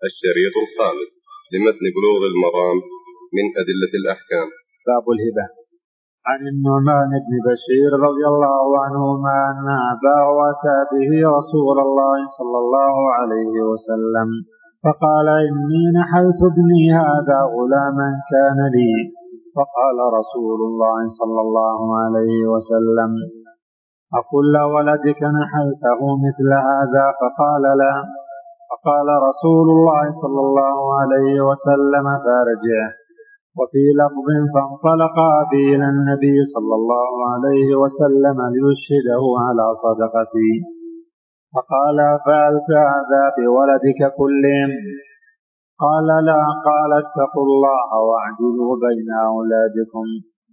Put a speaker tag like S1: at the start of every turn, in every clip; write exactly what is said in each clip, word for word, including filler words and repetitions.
S1: الشريط الخامس لمتن بلوغ المرام من أدلة الأحكام.
S2: باب الهبة. عن النعمان بن بشير رضي الله عنهما أن أباه أتى به رسول الله صلى الله عليه وسلم فقال: إني نحلت ابني هذا غلاما كان لي. فقال رسول الله صلى الله عليه وسلم: أكل ولدك نحلته مثل هذا؟ فقال: لا. فقال رسول الله صلى الله عليه وسلم: فارجعه. وفي لفظ: فانطلقا به إلى النبي صلى الله عليه وسلم ليشهده على صدقتي. فقال: فعلت هذا بولدك كلهم؟ قال: لا. قال: اتقوا الله واعدلوا بين أولادكم.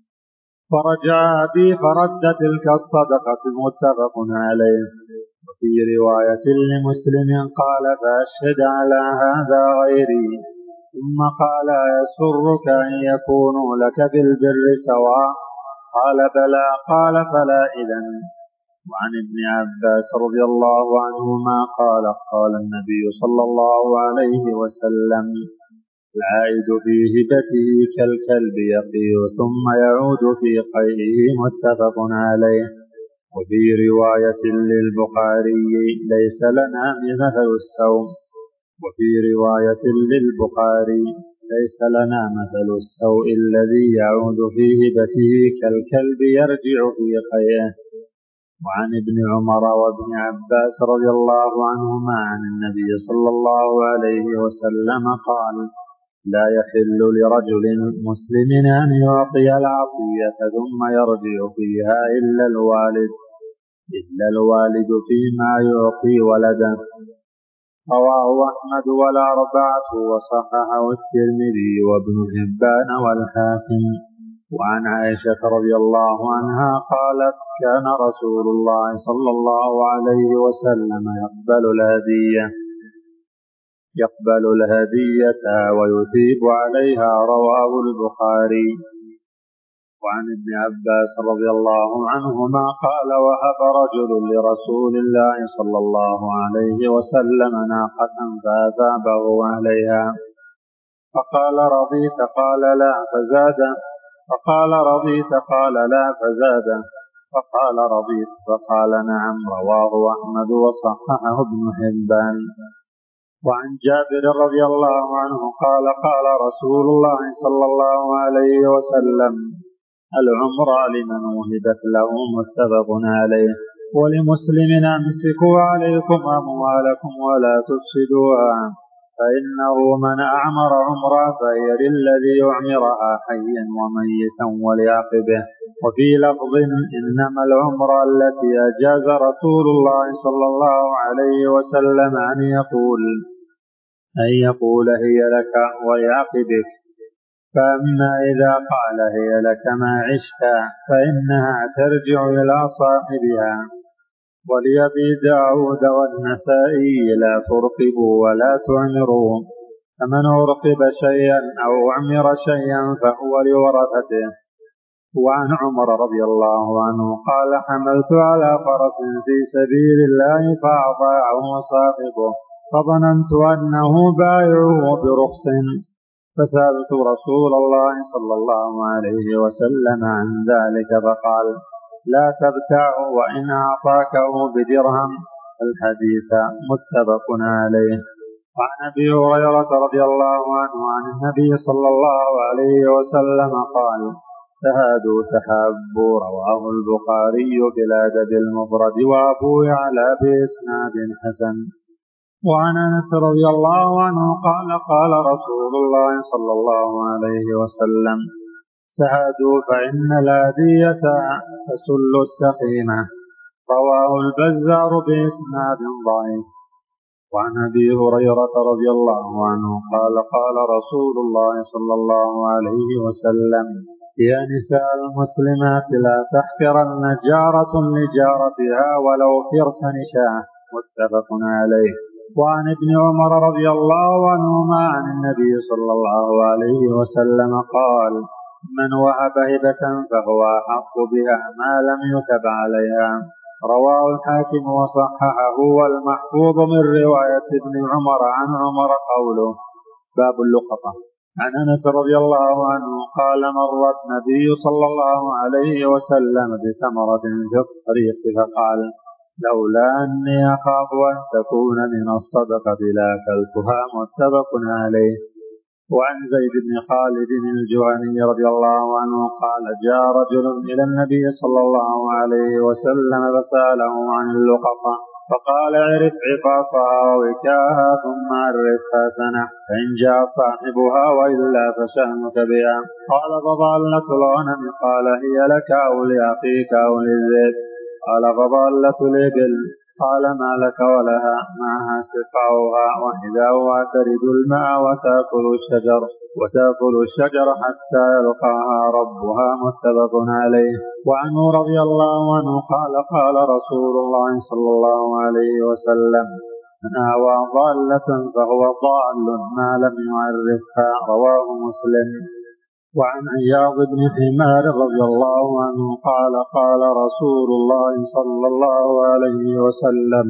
S2: فرجع أبي فرد تلك الصدقة، متفق عليه. وفي رواية لمسلم قال: فأشهد على هذا غيري. ثم قال: يسرك أن يكونوا لك بالبر سواء؟ قال: بلى. قال: فلا إذن. وعن ابن عباس رضي الله عنهما قال: قال النبي صلى الله عليه وسلم: العائد في هبته كالكلب يقيء ثم يعود في قيئه، متفق عليه. وفي رواية للبخاري: ليس لنا مثل السوم. وفي رواية للبخاري: ليس لنا مثل السوء الذي يعود في هبته كالكلب يرجع في قيئه. وعن ابن عمر وابن عباس رضي الله عنهما عن النبي صلى الله عليه وسلم قال: لا يحل لرجل مسلم أن يعطي العطية ثم يرجع فيها إلا الوالد إلا الوالد فيما يعطي ولده. رواه أحمد والأربعة وصححه الترمذي وابن حبان والحاكم. وعن عائشة رضي الله عنها قالت: كان رسول الله صلى الله عليه وسلم يقبل الهدية يقبل الهدية ويثيب عليها. رواه البخاري. وعن ابن عباس رضي الله عنهما قال: وهب رجل لرسول الله صلى الله عليه وسلم ناقة فأثابه عليها. فقال: رضيت؟ قال: لا. فزاد. فقال: رضيت؟ قال: لا. فزاد. فقال: رضيت؟ فقال: نعم. رواه أحمد وصححه ابن حبان. وعن جابر رضي الله عنه قال: قال رسول الله صلى الله عليه وسلم: العمرة لمن وهبت له، متفق عليه. ولمسلم: أمسكوا عليكم أموالكم ولا تفسدوها، فإنه من أعمر عمرة فهي للذي أعمرها حيا وميتا ولعقبه. وفي لفظ: إنما العمرة التي أجاز رسول الله صلى الله عليه وسلم أن يقول أن يقول هي لك ولعقبك. فأما إذا قال هي لك ما عشت فإنها ترجع إلى صاحبها. ولأبي داود والنسائي: لا ترقبوا ولا تعمروا، فمن أرقب شيئا أو أعمر شيئا فهو لورثته. وعن عمر رضي الله عنه قال: حملت على فرس في سبيل الله فأطاعه صاحبه، فظننت أنه بايعه برخص، فسألت رسول الله صلى الله عليه وسلم عن ذلك فقال: لا تبتعه وإن أعطاكه بدرهم. الحديث متفق عليه. وعن أبي هريرة رضي الله عنه عن النبي صلى الله عليه وسلم قال: تهادوا تحابوا. رواه البخاري في الأدب المفرد وأبو يعلى بإسناد حسن. وعن أنس رضي الله عنه قال: قال رسول الله صلى الله عليه وسلم: تهادوا فإن الهدية تسل السقيمة. رواه البزار بإسناد ضعيف. وعن أبي هريرة رضي الله عنه قال: قال رسول الله صلى الله عليه وسلم: يا نساء المسلمات لا تحقرن جارة لجارتها ولو فرث نشاء، متفق عليه. وعن ابن عمر رضي الله عنهما عن النبي صلى الله عليه وسلم قال: من وهب هبة فهو أحق بها ما لم يكب عليها. رواه الحاكم وصححه. والمحفوظ من رواية ابن عمر عن عمر قوله. باب اللقطة. عن أنس رضي الله عنه قال مر النبي صلى الله عليه وسلم بثمرة في الطريق فقال لولا أني أخاف أن تكون من الصدقة لأكلتها. متفق عليه. وعن زيد بن خالد الجهني رضي الله عنه قال جاء رجل إلى النبي صلى الله عليه وسلم فسأله عن اللقطة فقال اعرف عفاصها ووكاها ثم عرفها سنة فإن جاء صاحبها وإلا فشأنك بها. قال فضالة الغنم قال هي لك أو لأخيك أو للذئب. قال فضالة الإبل قال ما لك ولها معها سقاؤها وحذاؤها ترد الماء وتأكل الشجر وتأكل الشجر حتى يلقاها ربها. متفق عليه. وعنه رضي الله عنه قال قال رسول الله صلى الله عليه وسلم من آوى ضالة فهو ضال ما لم يعرفها. رواه مسلم. وعن عياض بن حمار رضي الله عنه قال قال رسول الله صلى الله عليه وسلم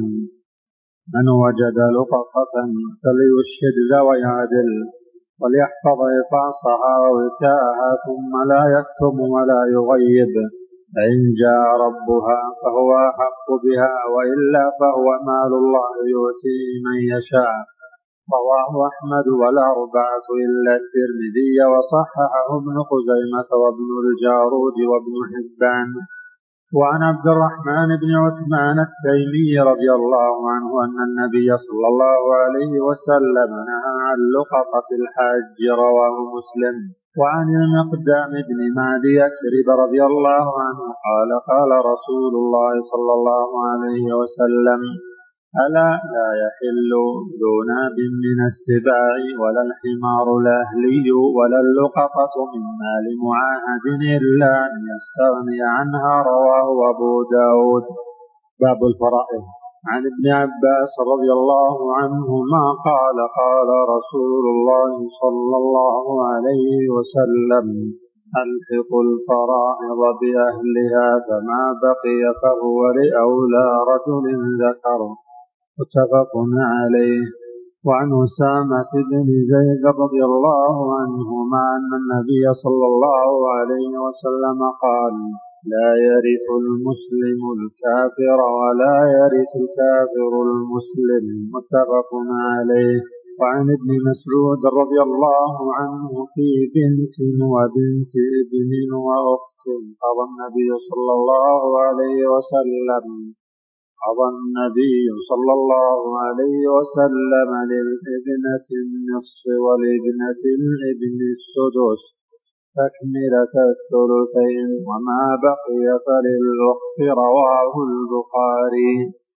S2: من وجد لقطة فليشهد ذوي عدل وليحفظ عفاصها ووكاءها ثم لا يكتم ولا يغيب. فإن جاء ربها فهو أحق بها وإلا فهو مال الله يؤتيه من يشاء. رواه أحمد والأربعة إلا الترمذي وصححه ابن خزيمة وابن الجارود وابن حبان. وعن عبد الرحمن بن عثمان التيمي رضي الله عنه أن النبي صلى الله عليه وسلم نهى عن لقطة الحاج. رواه مسلم. وعن المقدام بن معدي يكرب رضي الله عنه قال قال رسول الله صلى الله عليه وسلم ألا لا يحل ذو ناب من السباع ولا الحمار الأهلي ولا اللقطة من مال معاهد إلا أن يستغني عنها. رواه أبو داود. باب الفرائض. عن ابن عباس رضي الله عنهما قال قال رسول الله صلى الله عليه وسلم ألحقوا الفرائض بأهلها فما بقي فهو لأولى رجل ذكر. متفق عليه. وعن أسامة بن زيد رضي الله عنهما أن النبي صلى الله عليه وسلم قال لا يرث المسلم الكافر ولا يرث الكافر المسلم. متفق عليه. وعن ابن مسعود رضي الله عنه في بنت وبنت ابن وأخت قضى النبي صلى الله عليه وسلم قضى النبي صلى الله عليه وسلم للابنة النصف والابنة الابن السدس تكملة الثلثين وما بقي فللأخت. رواه البخاري.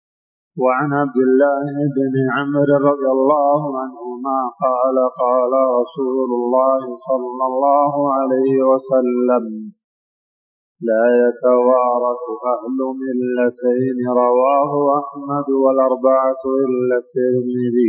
S2: وعن عبد الله بن عمرو رضي الله عنهما قال قال رسول الله صلى الله عليه وسلم لا يتوارث أهل ملتين. رواه أحمد والأربعة إلا الترمذي.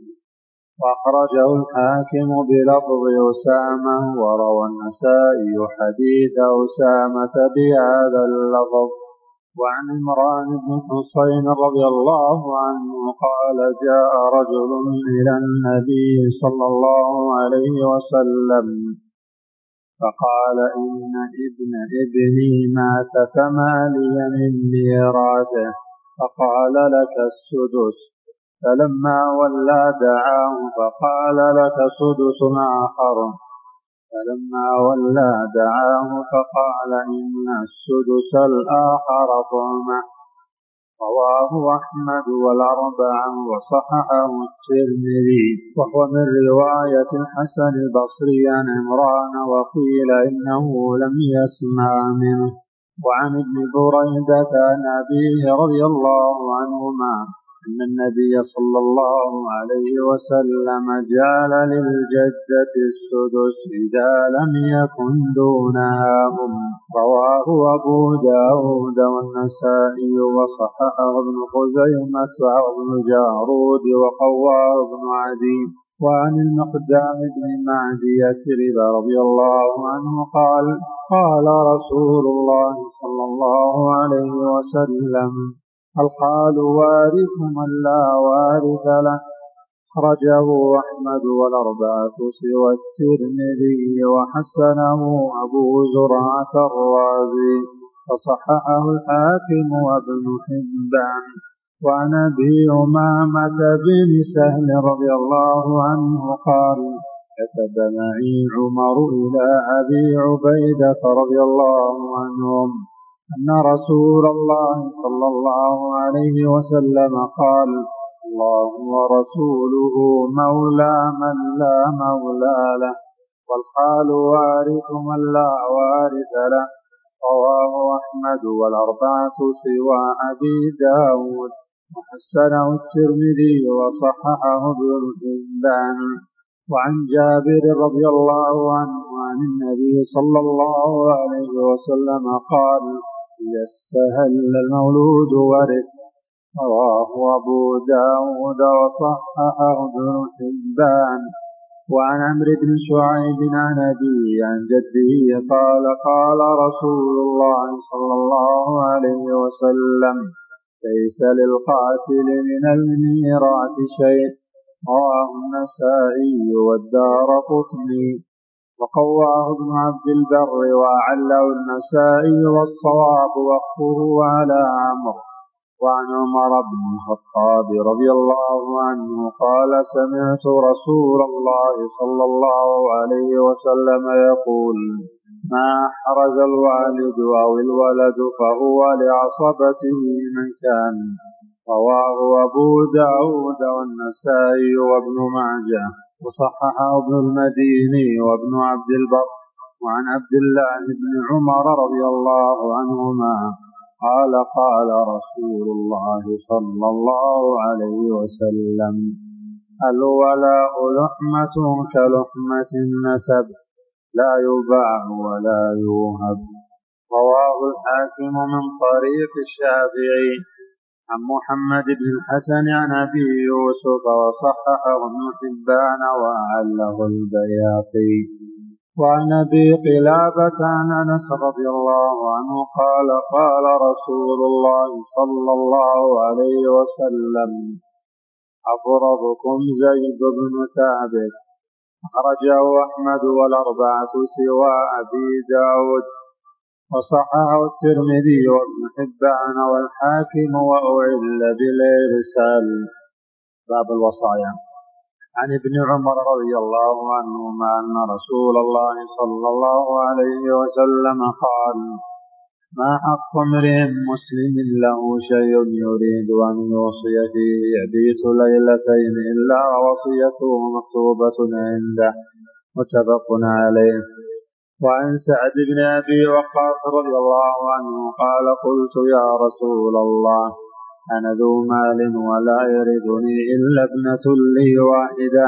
S2: وأخرجه الحاكم بلفظ أسامة. وروى النسائي حديث أسامة بهذا اللفظ. وعن عمران بن حسين رضي الله عنه قال جاء رجل إلى النبي صلى الله عليه وسلم فقال إن ابن ابني مات فما لي من ميراثه. فقال لك السدس. فلما ولى دعاه فقال لك سدس آخر. فلما ولى دعاه فقال إن السدس الآخر طعمه. رواه أحمد والأربعة وصححه الترمذي. وهو من رواية الحسن البصري عن عمران وقيل إنه لم يسمع منه. وعن ابن بريدة عن أبيه رضي الله عنهما أن النبي صلى الله عليه وسلم جعل للجدة السدس إذا لم يكن دونها أم. رواه أبو داود والنسائي وصححه ابن خزيمة وابن جارود وقواه ابن عدي. وعن المقدام بن معدي يثرب رضي الله عنه قال قال رسول الله صلى الله عليه وسلم الخال وارث من لا وارث له. أخرجه أحمد والأربعة سوى الترمذي وحسنه أبو زرعة الرازي وصححه الحاكم وابن حبان. وعن أبي أمامة بن سهل رضي الله عنه قال كتب معي عمر إلى أبي عبيدة رضي الله عنهم أن رسول الله صلى الله عليه وسلم قال الله ورسوله مولى من لا مولى له والخال وارث من لا وارث له. رواه أحمد والأربعة سوى أبي داود وحسنه الترمذي وصححه ابن حبان. وعن جابر رضي الله عنه عن النبي صلى الله عليه وسلم قال إذا استهل المولود ورث. رواه أبو داود وصححه ابن حبان. وعن عمرو بن شعيب عن أبيه عن جده قال قال رسول الله صلى الله عليه وسلم ليس للقاتل من الميراث شيء. رواه النسائي والدارقطني وقواه ابن عبد البر وأعله النسائي والصواب وقفه على عمرو. وعن عمر بن الخطاب رضي الله عنه قال سمعت رسول الله صلى الله عليه وسلم يقول ما أحرز الوالد أو الولد فهو لعصبته من كان. رواه أبو داود والنسائي وابن ماجه وصححه ابن المديني وابن عبد البر. وعن عبد الله بن عمر رضي الله عنهما قال قال رسول الله صلى الله عليه وسلم الولاء لحمة كلحمة النسب لا يباع ولا يوهب. رواه الحاكم من طريق الشافعي عن محمد بن الحسن عن أبي يوسف وصححه ابن حبان وأعله البياقي. وعن أبي قلابة عن أنس رضي الله عنه قال قال رسول الله صلى الله عليه وسلم أفرضكم زيد بن ثابت. أخرجه أحمد والأربعة سوى أبي داود وصححه الترمذي وابن حبان والحاكم وأعل بالإرسال. باب الوصايا. عن ابن عمر رضي الله عنهما أن رسول الله صلى الله عليه وسلم قال ما حق امرئ مسلم له شيء يريد أن يوصي فيه يبيت ليلتين إلا وصيته مكتوبة عنده متفق عليه. وعن سعد بن أبي وقاص رضي الله عنه قال قلت يا رسول الله أنا ذو مال ولا يرثني إلا ابنة لي واحدة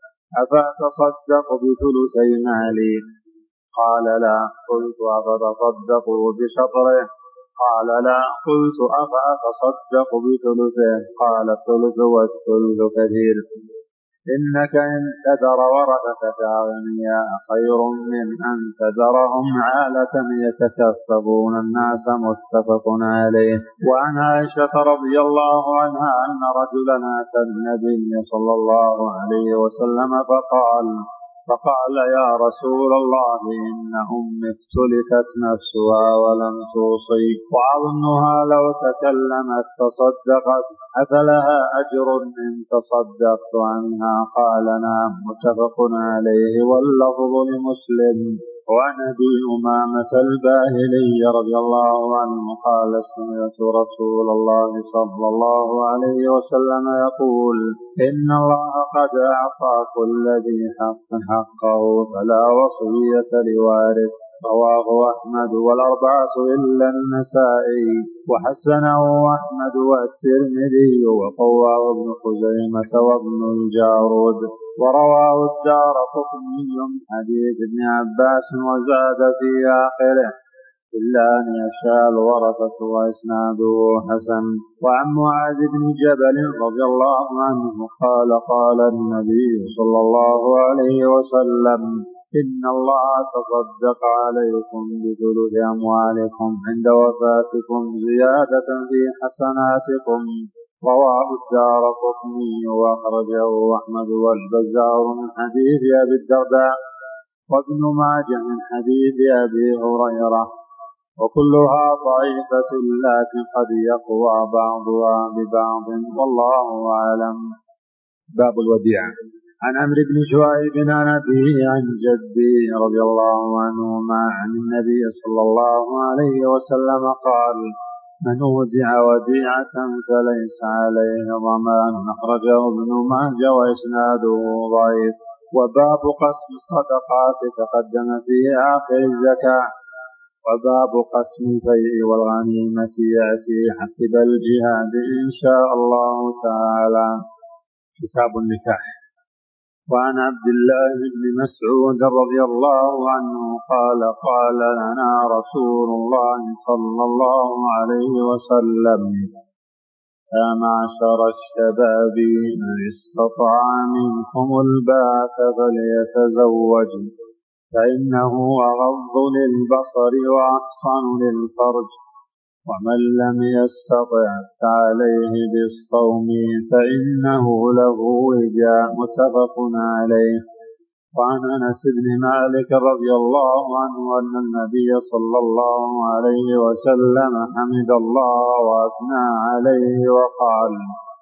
S2: أفأتصدق بثلثي مالي؟ قال لا. قلت أفتصدق بشطره؟ قال لا. قلت أفأتصدق بثلثه؟ قال الثلث والثلث كثير. إنك إن تذر ورثتك أغنياء خير من أن تذرهم عالة يتكففون الناس متفق عليه. وعن عائشة رضي الله عنها أن رجلا أتى النبي صلى الله عليه وسلم فقال فقال يا رسول الله إن أمي افتلتت نفسها ولم توصي وأظنها لو تكلمت تصدقت أفلها أجر إن تصدقت عنها؟ قال نعم متفق عليه واللفظ لمسلم. وعن أبي أمامة الباهلي رضي الله عنه قال سمعت رسول الله صلى الله عليه وسلم يقول إن الله قد أعطى كل ذي حق حقه فلا وصية لوارث. رواه أحمد والأربعة إلا النسائي وحسنه أحمد والترمذي وقواه ابن خزيمة وابن الجارود. ورواه الدارقطني من حديث ابن عباس وزاد في آخره إلا أن يشاء الورثة وإسناده حسن. وعن معاذ بن جبل رضي الله عنه قال قال النبي صلى الله عليه وسلم إن الله تصدق عليكم بثلث أموالكم عند وفاتكم زيادة في حسناتكم. رواه الدارقطني وأخرجه أحمد والبزار من حديث أبي الدرداء وابن ماجه من حديث أبي هريرة، وكلها ضعيفة لكن قد يقوى بعضها ببعض والله أعلم. باب الوديعة. عن عمرو بن شعيب عن أبيه عن جده رضي الله عنهما عن النبي صلى الله عليه وسلم قال من أودع وديعة فليس عليه ضمان. أخرجه ابن ماجه وإسناده ضعيف. وباب قسم الصدقات تقدم في آخر الزكاة. وباب قسم الفيء والغنيمة يأتي عقب الجهاد إن شاء الله تعالى. كتاب النكاح. وعن عبد الله بن مسعود رضي الله عنه قال قال لنا رسول الله صلى الله عليه وسلم يا معشر الشباب من استطاع منكم الباءة فليتزوج فإنه أغض للبصر وأحصن للفرج ومن لم يستطع فعليه بالصوم فإنه له وجاء. متفق عليه. وعن أنس بن مالك رضي الله عنه أن النبي صلى الله عليه وسلم حمد الله وأثنى عليه وقال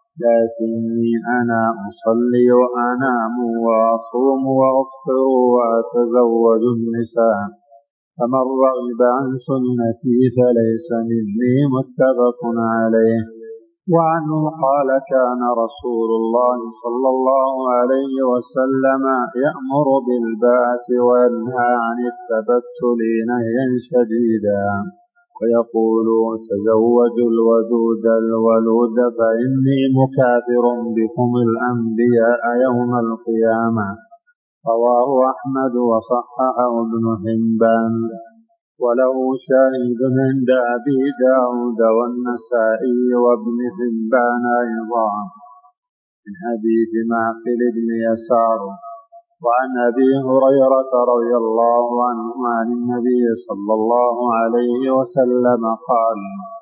S2: لكني أنا أصلي وأنام وأصوم وأفطر وأتزوج النساء فمن رغب عن سنتي فليس مني. متفق عليه. وعنه قال كان رسول الله صلى الله عليه وسلم يأمر بالباءة وينهى عن التبتل نهيا شديدا ويقول تزوجوا الودود الولود فإني مكافر بكم الأنبياء يوم القيامة. رواه أحمد وصححه ابن حبان وله شاهد عند أبي داود والنسائي وابن حبان أيضا من حديث معقل بن يسار. وعن أبي هريرة رضي الله عنه عن النبي صلى الله عليه وسلم قال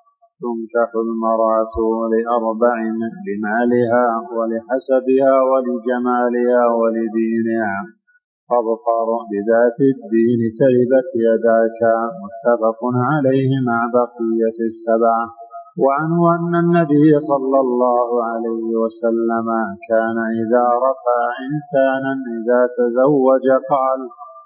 S2: تنكح المرأة لأربع لمالها ولحسبها ولجمالها ولدينها فاظفر بذات الدين تربت يداك. متفق عليه مع بقية السبعة. وعنه أن النبي صلى الله عليه وسلم كان إذا رفع إنسانا إذا تزوج قال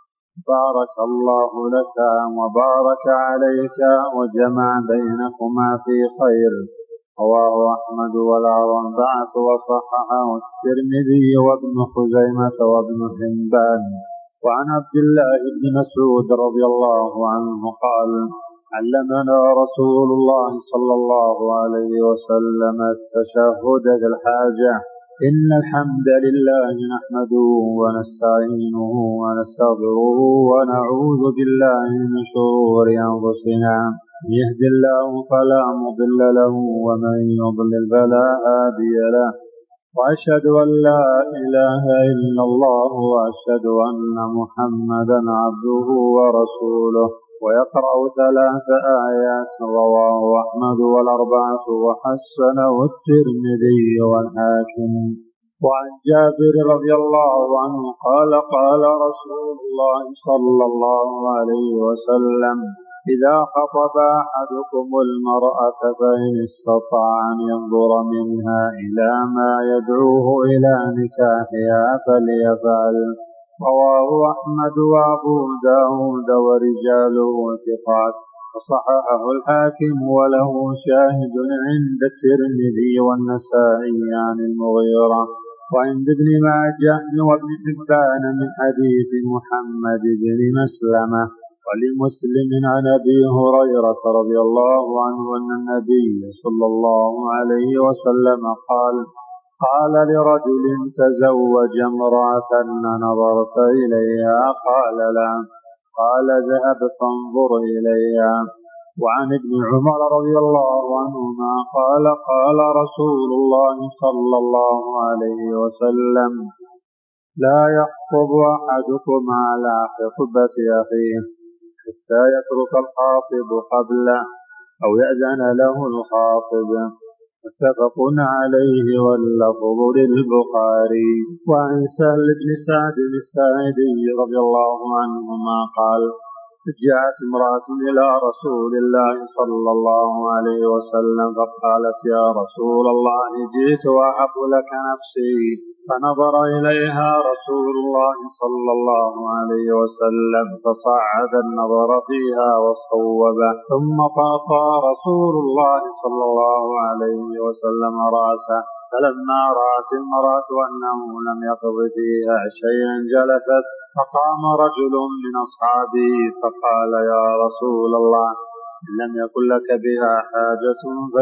S2: بارك الله لك وبارك عليك وجمع بينكما في خير. رواه أحمد والأربعة وصححه الترمذي وابن خزيمة وابن حبان. وعن عبد الله بن مسعود رضي الله عنه قال علمنا رسول الله صلى الله عليه وسلم التشهد في الحاجة إن الحمد لله نحمده ونستعينه ونستغفره ونعوذ بالله من شرور أنفسنا يهد الله فلا مضل له ومن يضلل فلا هادي له وأشهد أن لا إله إلا الله وأشهد أن محمدا عبده ورسوله. ويقرأ ثلاث آيات. رواه أحمد والأربعة وحسنه الترمذي والحاكم. وعن جابر رضي الله عنه قال قال رسول الله صلى الله عليه وسلم إذا خطب أحدكم المرأة فإن استطاع أن ينظر منها إلى ما يدعوه إلى نكاحها فليفعل. رواه أحمد وأبو داود ورجاله ثقات وصححه الحاكم وله شاهد عند الترمذي والنسائي عن المغيرة وعند ابن ماجه وابن حبان من حديث محمد بن مسلمة. ولمسلم عن أبي هريرة رضي الله عنه أن النبي صلى الله عليه وسلم قال قال لرجل تزوج امرأة نظرت إليها قال لا قال ذهب فانظر إليها. وعن ابن عمر رضي الله عنهما قال قال رسول الله صلى الله عليه وسلم لا يخطب أحدكم على خطبة أخيه حتى يترك الخاطب قبله أو يأذن له الخاطب. متفق عليه واللفظ للبخاري. وعن سهل بن سعد الساعدي رضي الله عنهما قال جاءت امرأة إلى رسول الله صلى الله عليه وسلم فقالت يا رسول الله جئت وأحب لك نفسي. فنظر إليها رسول الله صلى الله عليه وسلم فصعد النظر فيها وصوبه ثم قاطع رسول الله صلى الله عليه وسلم رأسه. فلما رأت المرأة أنه لم يقض فيها شيئا جلست. فقام رجل من أصحابه فقال يا رسول الله إن لم يكن لك بها حاجة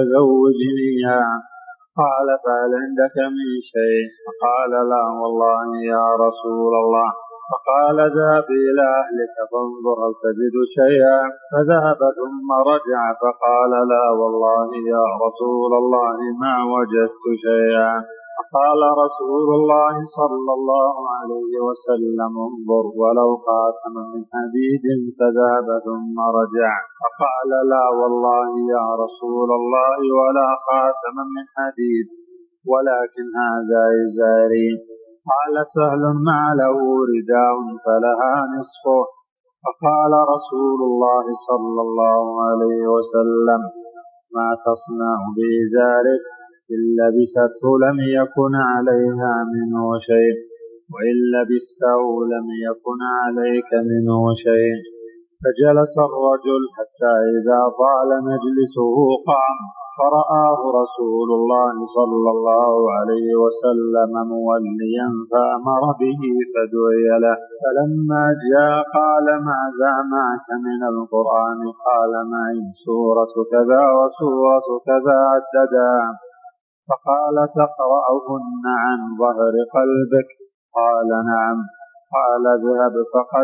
S2: فزوجنيها. قال فهل عندك من شيء؟ فقال لا والله يا رسول الله. فقال ذهب إلى أهلك فانظر هل تجد شيئا. فذهب ثم رجع فقال لا والله يا رسول الله ما وجدت شيئا. قال رسول الله صلى الله عليه وسلم انظر ولو خاتما من حديد. فذهب ثم رجع فقال لا والله يا رسول الله ولا خاتما من حديد ولكن هذا إزاري. قال سهل ما له رداء فلها نصفه. فقال رسول الله صلى الله عليه وسلم ما تصنع بإزارك؟ إن لبسته لم يكن عليها منه شيء وإن لبسته لم يكن عليك منه شيء. فجلس الرجل حتى إذا طال مجلسه قام فرآه رسول الله صلى الله عليه وسلم موليا فأمر به فدعي له. فلما جاء قال ماذا معك من القرآن؟ قال معي سورة كذا وسورة كذا عددا. فقال تقرأهن عن ظهر قلبك؟ قال نعم. قال اذهب فقد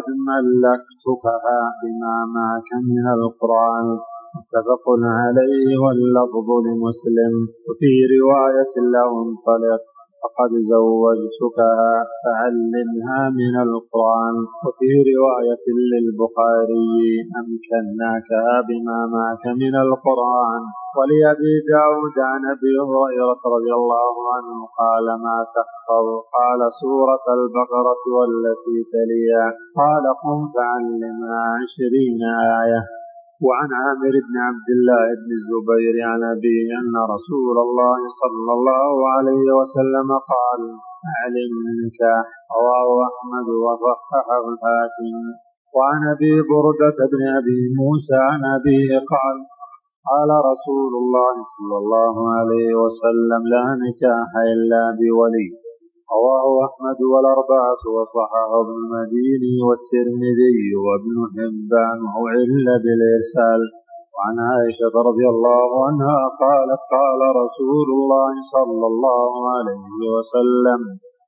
S2: ملكتكها بما معك من القرآن. متفق عليه واللفظ لمسلم. وفي رواية له انطلق فقد زوجتكها فعلمها من القرآن. وفي رواية للبخاري أمكناكها بما معك من القرآن. ولأبي داود عن أبي هريرة رضي الله عنه قال ما تحفظ؟ قال سورة البقرة والتي تليها. قال قم فعلمها عشرين آية. وعن عامر بن عبد الله بن الزبير عن أبيه أن رسول الله صلى الله عليه وسلم قال أعلم النكاح. رواه أحمد وصححه الحاكم. وعن أبي بردة بن أبي موسى عن أبيه قال قال رسول الله صلى الله عليه وسلم لا نكاح إلا بولي. رواه أحمد والأربعة وصححه ابن المديني والترمذي وابن حبان وعل بالإرسال. وعن عائشة رضي الله عنها قالت قال رسول الله صلى الله عليه وسلم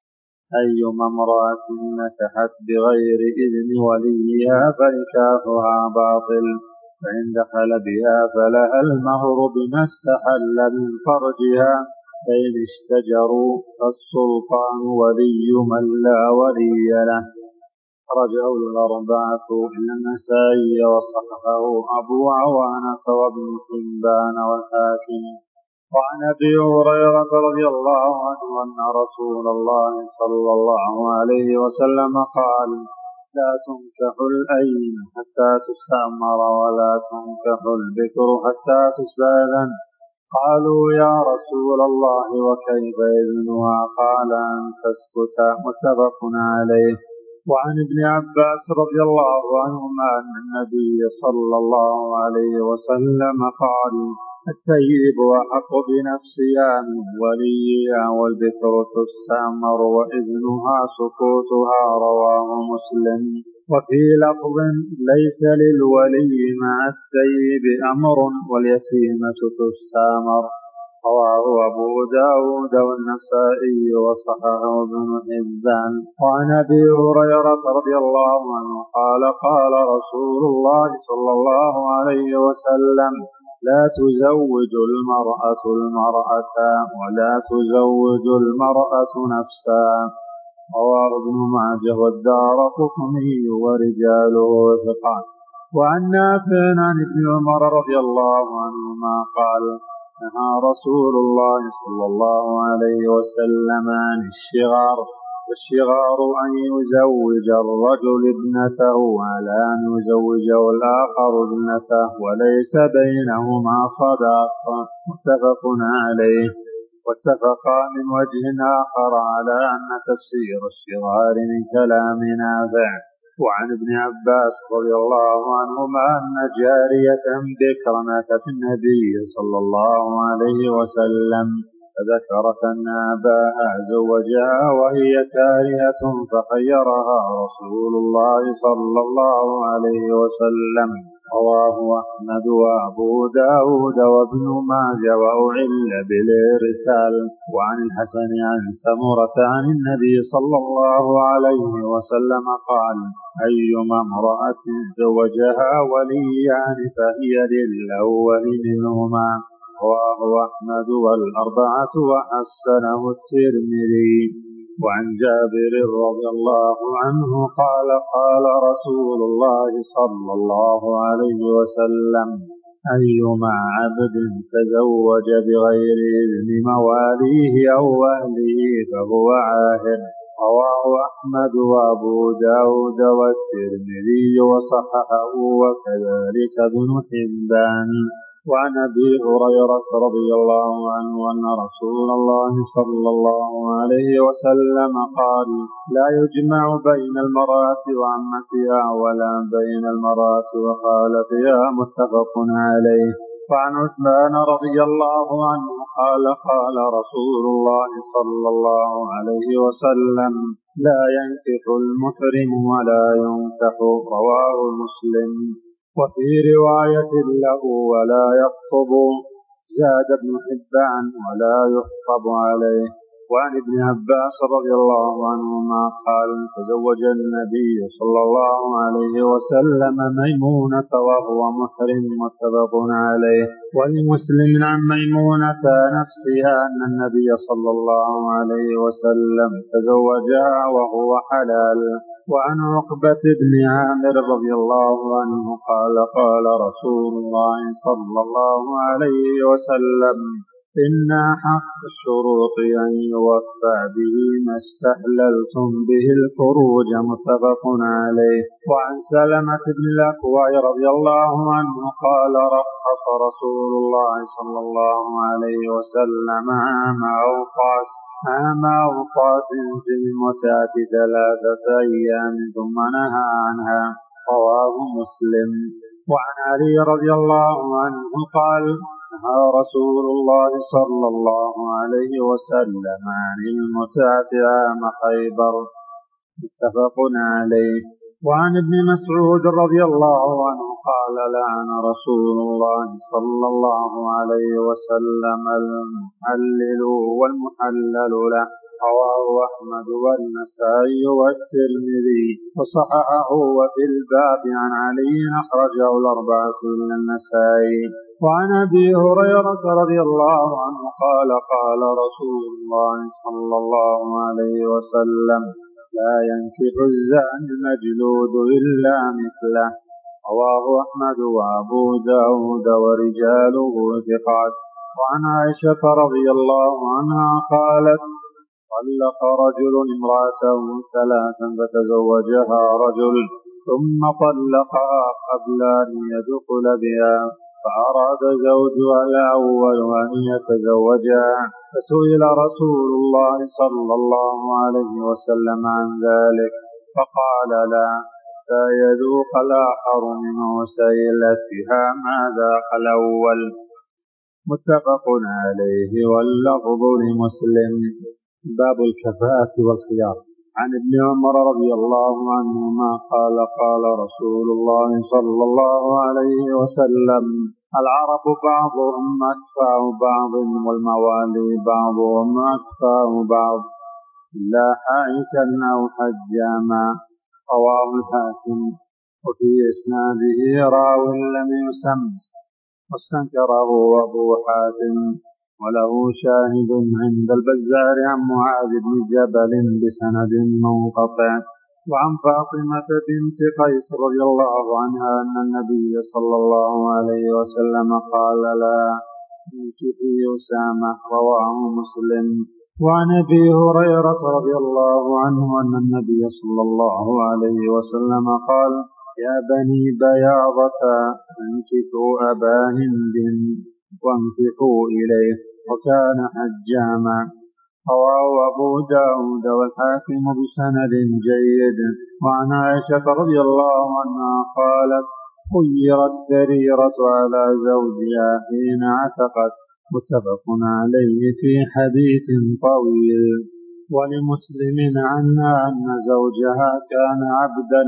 S2: أيما امرأة نكحت بغير إذن وليها فنكاحها باطل. فإن دخل بها فلها المهر بما استحل من فرجها. فإن اشتجروا فالسلطان ولي من لا ولي له. رجعوا الأربعة إلى النسائي وصححه أبو عوانة وابن حبان والحاكم. وعن أبي هريرة رضي الله عنه أن رسول الله صلى الله عليه وسلم قال لا تنكح الأيم حتى تستأمر ولا تنكح البكر حتى تستأذن. قالوا يا رسول الله وكيف إذنها؟ قال أن تسكت. متفق عليه. وعن ابن عباس رضي الله عنهما أن النبي صلى الله عليه وسلم قال الطيب أحق بنفسها من وليها والبكر تستأمر وإذنها سكوتها. رواه مسلم. وفي لفظ ليس للولي مع الطيب أمر واليتيمة تستأمر. رواه أبو داود والنسائي وصححه ابن حبان. وعن أبي هريرة رضي الله عنه قال قال رسول الله صلى الله عليه وسلم لا تزوج المرأة المرأة ولا تزوج المرأة نفسها. رواه ابن ماجه والدارقطني ورجاله ثقات. وعن نافع عن ابن عمر رضي الله عنهما قال نهى رسول الله صلى الله عليه وسلم عن الشغار، والشغار أن يزوج الرجل ابنته على أن يزوجه الآخر ابنته وليس بينهما صداقة. متفق عليه. واتفقا من وجه آخر على أن تفسير الشغار من كلام نافع. وعن ابن عباس رضي الله عنهما أن جارية بكرا أتت النبي صلى الله عليه وسلم فذكرت أن أباها زوجها وهي كارهة فخيرها رسول الله صلى الله عليه وسلم. رواه أحمد وأبو داود وابن ماجه وأعل بالإرسال. وعن الحسن عن سمرة عن النبي صلى الله عليه وسلم قال أيما امرأة زوجها وليان فهي للأول منهما. رواه أحمد والأربعة وحسنه الترمذي. وعن جابر رضي الله عنه قال قال رسول الله صلى الله عليه وسلم أيما عبد تزوج بغير إذن مواليه أو أهله فهو عاهر. رواه أحمد وأبو داود والترمذي وصححه وكذلك ابن حبان. وعن أبي هريرة رضي الله عنه أن رسول الله صلى الله عليه وسلم قال لا يجمع بين المرأة وعمتها ولا بين المرأة وخالتها. متفق عليه. وعن عثمان رضي الله عنه قال قال رسول الله صلى الله عليه وسلم لا ينكح المحرم ولا ينكح. رواه مسلم. وفي رواية له ولا يخطب. زاد ابن حبان ولا يخطب عليه. وعن ابن عباس رضي الله عنهما قال تزوج النبي صلى الله عليه وسلم ميمونة وهو محرم. متفق عليه. ولمسلم عن ميمونة نفسها أن النبي صلى الله عليه وسلم تزوجها وهو حلال. وعن عقبة بن عامر رضي الله عنه قال قال رسول الله صلى الله عليه وسلم إن حق الشروط أن يوفى به ما استحللتم به الفروج. متفق عليه. وعن سلمة بن الأكوع رضي الله عنه قال رخص رسول الله صلى الله عليه وسلم عام أوقاس عام أوقاس في المتعة ثلاثة أيام ثم نهى عنها. رواه مسلم. وعن علي رضي الله عنه قال نهى رسول الله صلى الله عليه وسلم عن المتعة عام خيبر. متفق عليه. وعن ابن مسعود رضي الله عنه قال لعن رسول الله صلى الله عليه وسلم المحلل والمحلل له. رواه أحمد والنسائي والترمذي وصححه. وفي الباب عن علي أخرجه الأربعة من النسائي. وعن أبي هريرة رضي الله عنه قال قال رسول الله صلى الله عليه وسلم لا ينكح الزاني المجلود إلا مثله. رواه أحمد وأبو داود ورجاله ثقات. وعن عائشة رضي الله عنها قالت طلق رجل امرأته ثلاثا فتزوجها رجل ثم طلقها قبل أن يدخل بها فأراد زوجها الأول أن يتزوجها فسئل رسول الله صلى الله عليه وسلم عن ذلك فقال لا لا يذوق الآخر منه سيلتها ما ذاق الأول. متفق عليه واللفظ لمسلم. باب الكفاءة والخيار. عن ابن عمر رضي الله عنهما قال قال رسول الله صلى الله عليه وسلم العرب بعضهم أكفاء بعض والموالي بعضهم أكفاء بعض إلا حائكا أو حجاما. رواه الحاكم. وفي إسناده راو لم يسم واستنكره أبو حاتم وله شاهد عند البزار عن معاذ بن جبل بسند منقطع. وعن فاطمة بنت قيس رضي الله عنها أن النبي صلى الله عليه وسلم قال لا تنكحي أسامة. رواه مسلم. وعن أبي هريرة رضي الله عنه أن النبي صلى الله عليه وسلم قال يا بني بياضة انكحوا أبا هند وانكحوا إليه وكان حجاما. رواه أبو داود والحاكم بسند جيد. وعن عائشة رضي الله عنها قالت خيرت بريرة على زوجها حين عتقت. متفق عليه في حديث طويل. ولمسلم عنها أن زوجها كان عبدا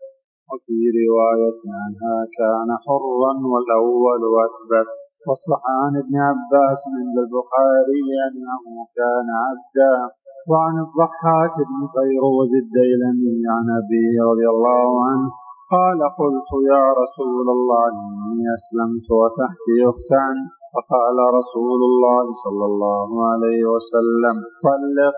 S2: وفي رواية عنها كان حرا والأول أثبت. وصح عن ابن عباس عند البخاري أنه كان عبدا. وعن الضحاك بن فيروز الديلمي عن أبيه رضي الله عنه قال قلت يا رسول الله إني أسلمت وتحتي أختان. فقال رسول الله صلى الله عليه وسلم طلق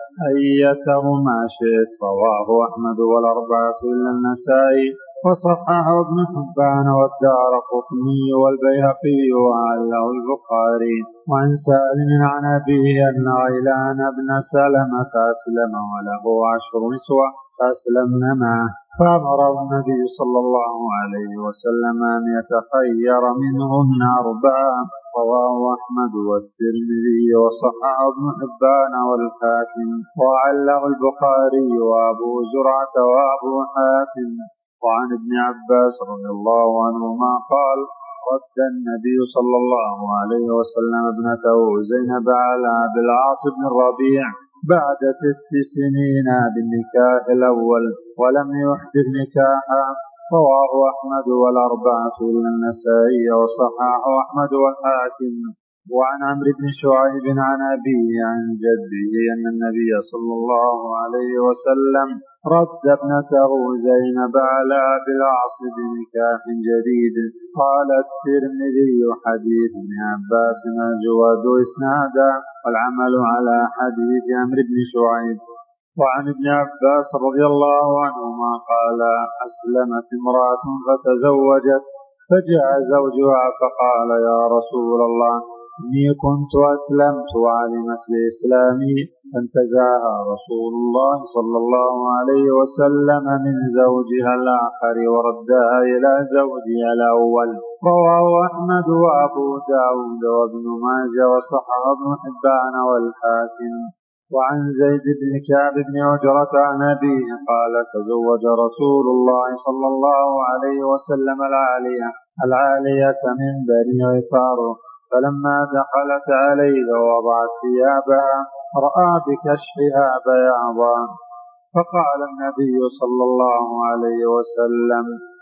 S2: أيتهما شئت. رواه أحمد والأربعة إلا النسائي. وصححه ابن حبان والدارقطني والبيهقي وعله البخاري. وعن سالم عن أبيه أن غيلان بن سلمة أسلم وله عشر نسوة فأسلمن معه فأمره النبي صلى الله عليه وسلم أن يتخير منهن أربعة. رواه أحمد والترمذي وصححه ابن حبان والحاكم وعله البخاري وأبو زرعة وأبو حاتم. وعن ابن عباس رضي الله عنهما قال رد النبي صلى الله عليه وسلم ابنته زينب على أبي العاص بن الربيع بعد ست سنين بالنكاح الأول ولم يحدث نكاحا. رواه أحمد والأربعة إلا النسائي وصححه أحمد والحاكم. وعن عمرو بن شعيب عن أبيه عن جده أن النبي صلى الله عليه وسلم رد ابنته زينب على أبي العاص بنكاح جديد. قال الترمذي حديث ابن عباس أجود إسنادا والعمل على حديث عمرو بن شعيب. وعن ابن عباس رضي الله عنهما قال أسلمت امرأة فتزوجت فجاء زوجها فقال يا رسول الله إني كنت أسلمت وعلمت بإسلامي فانتزعها رسول الله صلى الله عليه وسلم من زوجها الآخر وردها إلى زوجها الأول. رواه أحمد وأبو داود وابن ماجه وصححه ابن حبان والحاكم. وعن زيد بن كعب بن عجرة عن أبيه قال تزوج رسول الله صلى الله عليه وسلم العالية العالية من بني غفار فلما دخلت عليه ووضعت ثيابها رأى بكشفها بياضا فقال النبي صلى الله عليه وسلم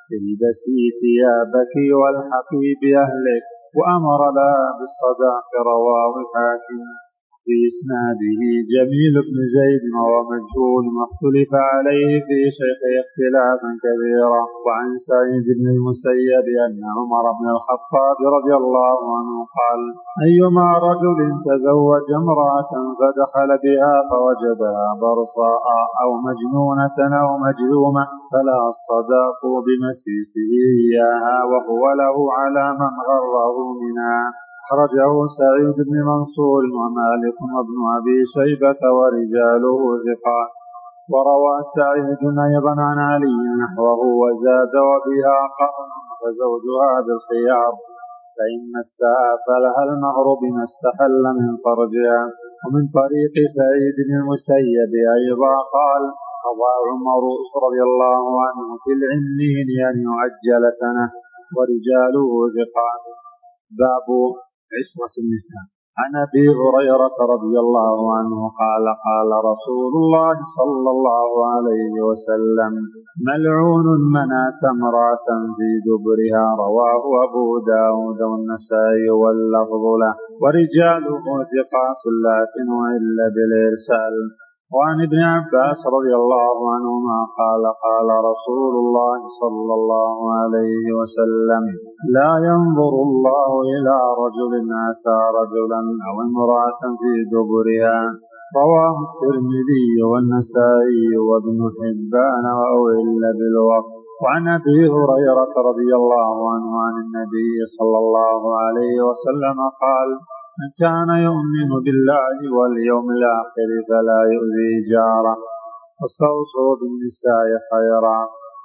S2: البسي ثيابك والحقي بأهلك وأمر لها بالصداق. رواه الحاكم. في إسناده جميل بن زيد وهو مجهول واختلف عليه في شيخ اختلافا كبيرا. وعن سعيد بن المسيب أن عمر بن الخطاب رضي الله عنه قال أيما رجل تزوج امرأة فدخل بها فوجدها برصاء أو مجنونة أو مجذومة فلا الصداق بمسيسه إياها وهو له على من غره منها. أخرجه سعيد بن منصور ومالك وابن أبي شيبة ورجاله ثقات. وروى سعيد أيضا عن علي نحوه وزاد وبها قرن فزوجها بالخيار فإن مسها فلها المهر بما استحل من فرجها. ومن طريق سعيد بن المسيب أيضا قال قضى عمر رضي الله عنه في العنين أن يعجل سنة ورجاله ثقات. باب عشرة النساء. عن أبي هريرة رضي الله عنه قال قال رسول الله صلى الله عليه وسلم ملعون من أتى امرأة في دبرها. رواه أبو داود والنسائي واللفظ له ورجاله ثقات لكن إلا بالإرسال. وعن ابن عباس رضي الله عنهما قال قال رسول الله صلى الله عليه وسلم لا ينظر الله إلى رجل أتى رجلا أو امرأة في دبرها. رواه الترمذي والنسائي وابن حبان أو إلا بالوقت. وعن أبي هريرة رضي الله عنه عن النبي صلى الله عليه وسلم قال من كان يؤمن بالله واليوم الآخر فلا يؤذي جاره واستوصوا بالنساء خيرا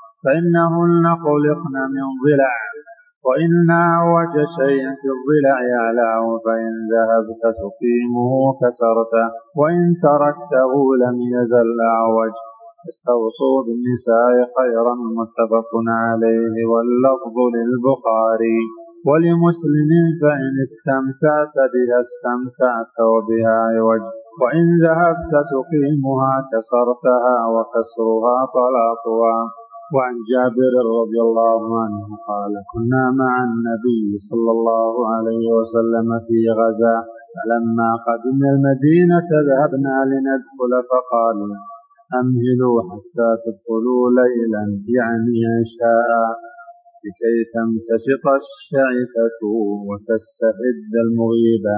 S2: فإنهن خلقن من ضلع وإن أعوج شيء في الضلع أعلاه فإن ذهبت تقيمه كسرته وإن تركته لم يزل أعوج. استوصوا بالنساء خيرا. متفق عليه واللفظ للبخاري. ولمسلم فإن استمتعت بها استمتعت وبها عوج وإن ذهبت تقيمها كسرتها وكسرها طلاقها. وعن جابر رضي الله عنه قال كنا مع النبي صلى الله عليه وسلم في غزاة فلما قدمنا المدينة ذهبنا لندخل فقال أمهلوا حتى تدخلوا ليلا يعني عشاء لكي تمتشط الشعثة وتستعد المغيبة.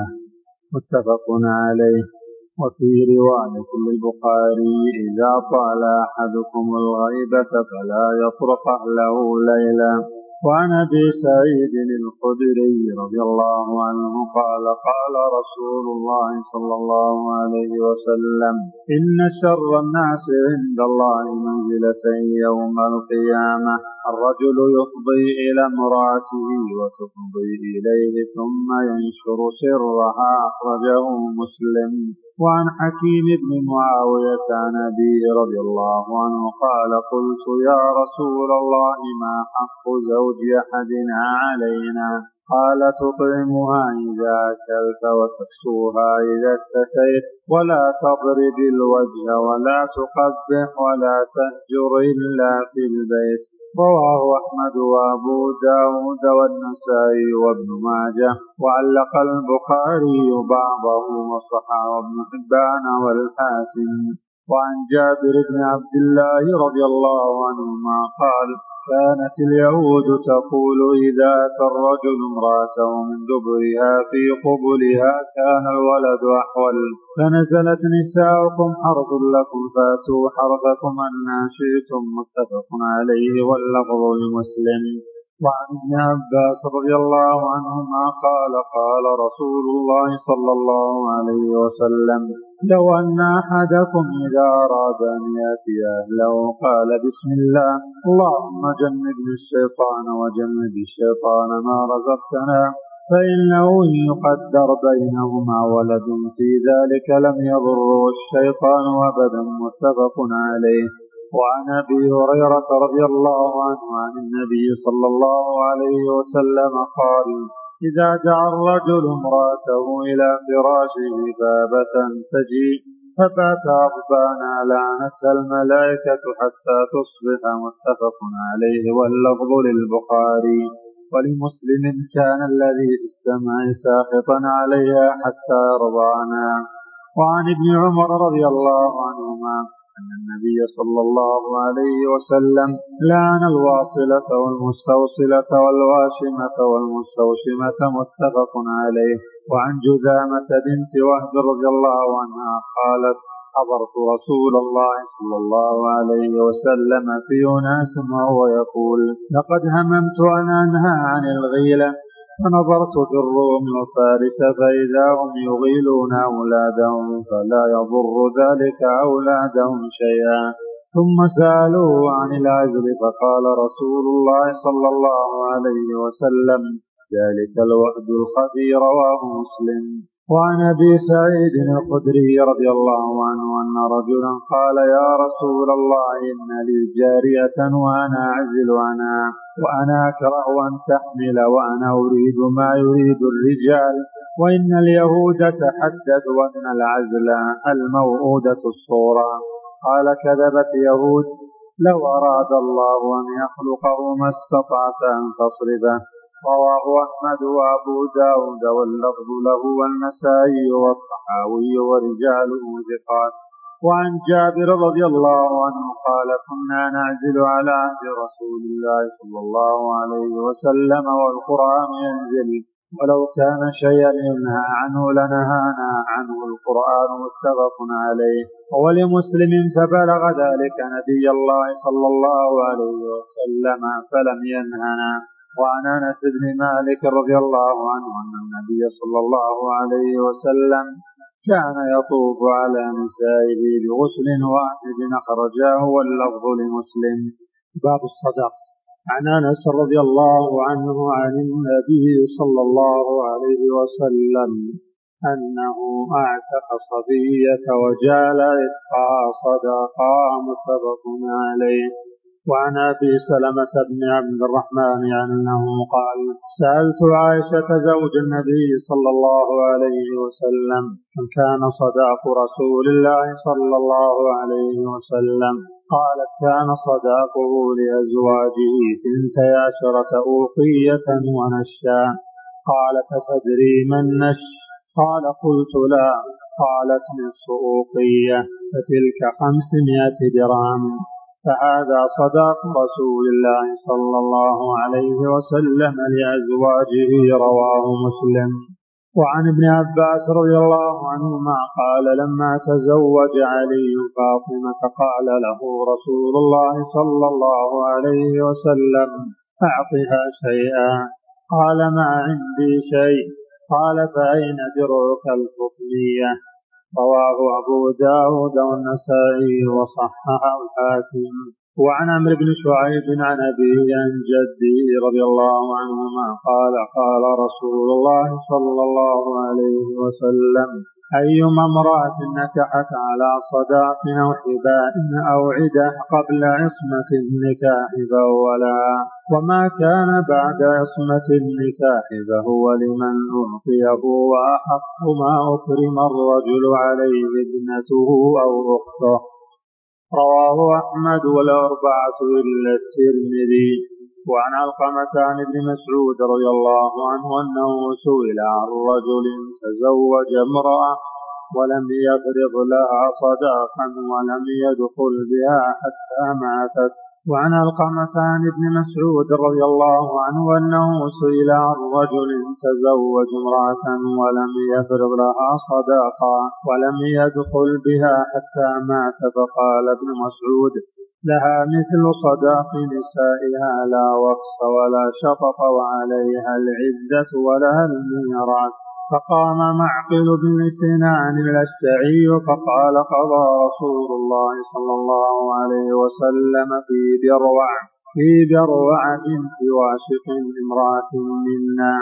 S2: متفق عليه. وفي رواية للبخاري إذا طال أحدكم الغيبة فلا يطرق أهله ليلا. وعن أبي سعيد الخدري رضي الله عنه قال قال رسول الله صلى الله عليه وسلم إن شر الناس عند الله منزلة يوم القيامة الرجل يفضي إلى امرأته وتفضي إليه ثم ينشر سرها. أخرجه مسلم. وعن حكيم بن معاوية عن أبي رضي الله عنه قال قلت يا رسول الله ما حق زوج أحدنا علينا؟ قال تطعمها إذا أكلت وتكسوها إذا اكتسيت ولا تضرب الوجه ولا تقبح ولا تهجر إلا في البيت. رواه أحمد وأبو داود والنسائي وابن ماجه. وعلق البخاري بعضه وصححه ابن حبان والحاكم. وعن جابر بن عبد الله رضي الله عنهما قال كانت اليهود تقول إذا أتى الرجل امرأته من دبرها في قبلها كان الولد أحول. فنزلت نساؤكم حرث لكم فاتوا حرثكم أنى شئتم. متفق عليه واللفظ لمسلم. وعن ابن عباس رضي الله عنهما قال قال رسول الله صلى الله عليه وسلم لو أن أحدكم إذا أراد أن يأتي أهله قال بسم الله اللهم جنبني الشيطان وجنب الشيطان ما رزقتنا فإنه يقدر بينهما ولد في ذلك لم يضره الشيطان أبدا. متفق عليه. وعن أبي هريرة رضي الله عنه عن النبي صلى الله عليه وسلم قال إذا دعا الرجل امرأته إلى فراشه فابت أن تجيء فبات غضبانا لعنتها الملائكة حتى تصبح. متفق عليه واللفظ للبخاري. ولمسلم كان الذي في السماء ساخطا عليها حتى يرضعنا. وعن ابن عمر رضي الله عنهما أن النبي صلى الله عليه وسلم لعن الواصلة والمستوصلة والواشمة والمستوشمة. متفق عليه. وعن جذامة بنت وهب رضي الله عنها قالت حضرت رسول الله صلى الله عليه وسلم في أناس وهو يقول لقد هممت أن أنهى عن الغيلة فنظرت في الروم وفارس فإذا هم يغيلون أولادهم فلا يضر ذلك أولادهم شيئا. ثم سألوه عن العزل فقال رسول الله صلى الله عليه وسلم ذلك الوعد الخفي. رواه مسلم. وعن أبي سعيد الخدري رضي الله عنه أن رجلا قال يا رسول الله إن لي جارية وأنا أعزل عنها وأنا أكره أن تحمل وأنا أريد ما يريد الرجال وإن اليهود تحدثوا أن العزل الموؤودة الصورة. قال كذبت يهود، لو أراد الله أن يخلقه ما استطعت أن تصرفه. رواه أحمد وأبو داود واللفظ له والنسائي والطحاوي ورجاله ثقات. وعن جابر رضي الله عنه قال كنا نعزل على عهد رسول الله صلى الله عليه وسلم والقرآن ينزل، ولو كان شيئا ينهى عنه لنهانا عنه القرآن متفق عليه. ولمسلم فبلغ ذلك نبي الله صلى الله عليه وسلم فلم ينهنا. وعن أنس بن مالك رضي الله عنه أن النبي صلى الله عليه وسلم كان يطوف على نسائه بغسل واحد أخرجاه واللفظ لمسلم. باب الصدق. عن أنس رضي الله عنه عن النبي صلى الله عليه وسلم أنه أعتق صبية وجعل عتقها صدقا متفق عليه. وعن أبي سلمة بن عبد الرحمن أنه قال سألت عائشة زوج النبي صلى الله عليه وسلم كم كان صداق رسول الله صلى الله عليه وسلم؟ قالت كان صداقه لأزواجه ثنتي عشرة أوقية ونشا. قالت تدري ما النش؟ قال قلت لا. قالت نصف أوقية فتلك خمسمائة درهم. فهذا صداق رسول الله صلى الله عليه وسلم لأزواجه. رواه مسلم. وعن ابن عباس رضي الله عنهما قال لما تزوج علي فاطمة قال له رسول الله صلى الله عليه وسلم أعطها شيئا. قال ما عندي شيء. قال فأين درعك القطنية؟ رواه أبو داود والنسائي وصححه الحاكم. وعن عمرو بن شعيب عن أبيه عن جده رضي الله عنهما قال قال رسول الله صلى الله عليه وسلم أيما امرأة نكحت على صداق أو حباء أو عدة قبل عصمة النكاح فهو لها، وما كان بعد عصمة النكاح فهو لمن أعطيه، وأحق ما أكرم الرجل عليه ابنته أو أخته. رواه أحمد والأربعة إلا الترمذي. وعن علقمة عن ابن مسعود رضي الله عنه أنه سئل عن رجل تزوج امرأة ولم يفرض لها صداقا ولم يدخل بها حتى ماتت. وعن علقمة عن ابن مسعود رضي الله عنه أنه سئل عن رجل تزوج امرأة ولم يفرض لها صداقا ولم يدخل بها حتى مات، فقال ابن مسعود لها مثل صداق نسائها لا وقص ولا شطط وعليها العدة ولها الميراث. فقام معقل بن سنان الأشجعي فقال قضى رسول الله صلى الله عليه وسلم في بروع في بروع بنت واشق امرأة منا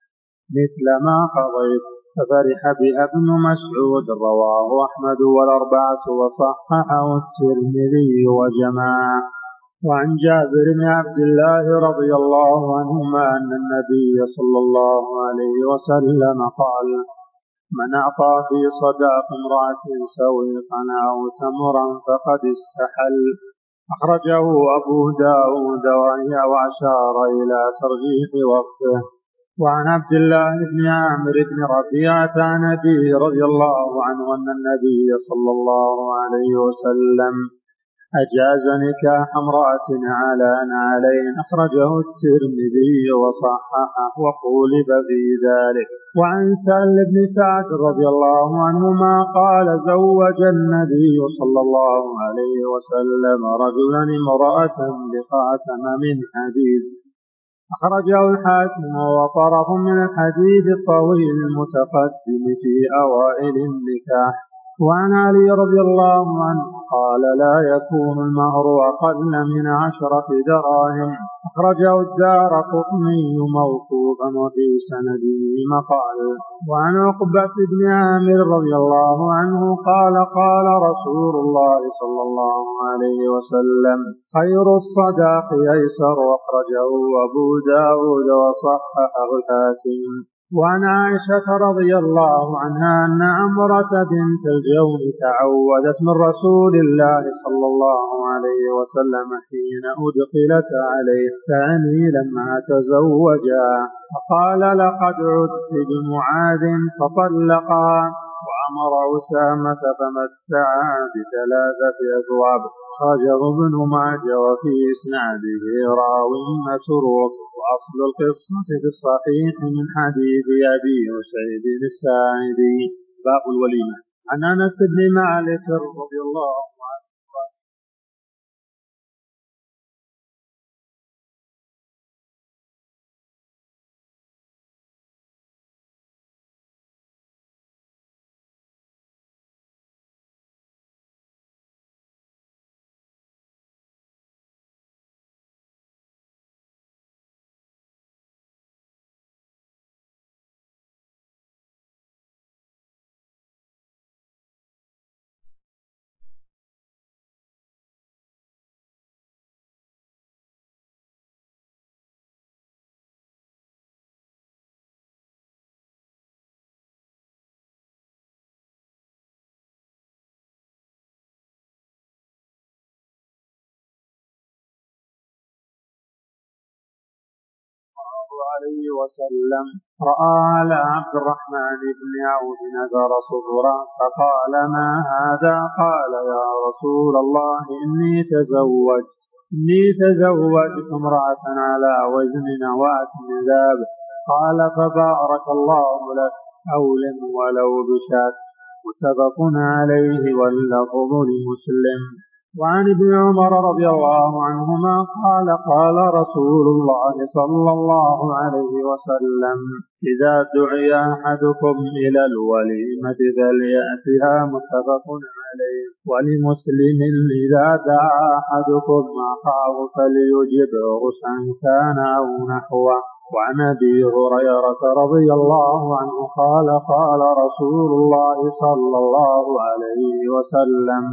S2: مثل ما قضيت، ففرح بها ابن مسعود. رواه أحمد والأربعة وصححه الترمذي وجماعة. وعن جابر بن عبد الله رضي الله عنهما أن النبي صلى الله عليه وسلم قال من أعطى في صداق امرأة سويقا أو تمرا فقد استحل. أخرجه أبو داود وأشار إلى ترجيح وقته. وعن عبد الله بن عامر بن ربيعة عن أبيه رضي الله عنه أن النبي صلى الله عليه وسلم أجاز نكاح امرأة على نعلين. أخرجه الترمذي وصححه وقولب في ذلك. وعن سهل بن سعد رضي الله عنهما قال زوج النبي صلى الله عليه وسلم رجلا امرأة بخاتم من حديد. أخرجه الحاكم وطرف من الحديث الطويل المتقدم في أوائل النكاح. وعن علي رضي الله عنه قال لا يكون المهر أقل من عشرة دراهم. أخرجه الدارقطني موقوفا وفي سنده مقال. وعن عقبة بن عامر رضي الله عنه قال قال رسول الله صلى الله عليه وسلم خير الصداق أيسر. أخرجه أبو داود وصححه الحاكم. وعن عائشة رضي الله عنها أن عمرة بنت الجون تعودت من رسول الله صلى الله عليه وسلم حين أدخلت عليه ثاني لما تزوجا فقال لقد عدت بمعاذ فطلقا وأمر أسامة فمتعا بثلاثة أثواب. خرجه ابن ماجه وفي إسناده راو متروك. وأصل القصة في الصحيح من حديث أبي سعيد الساعدي. باب الوليمة. عن أنس بن مالك رضي الله عنه عليه وسلم رأى على عبد الرحمن بن عوف نذر صبرا فقال ما هذا؟ قال يا رسول الله إني تزوجت إني تزوجت امرأة على وزن نواة من ذهب. قال فبارك الله لك أولم ولو بشاة. متفق عليه واللفظ لمسلم. وعن ابن عمر رضي الله عنهما قال قال رسول الله صلى الله عليه وسلم إذا دعي أحدكم إلى الوليمة فليأتها. متفق عليه. ولمسلم إذا دعا أحدكم أخاه فليجب عرسا كان أو نحوه. وعن أبي هريرة رضي الله عنه قال قال رسول الله صلى الله عليه وسلم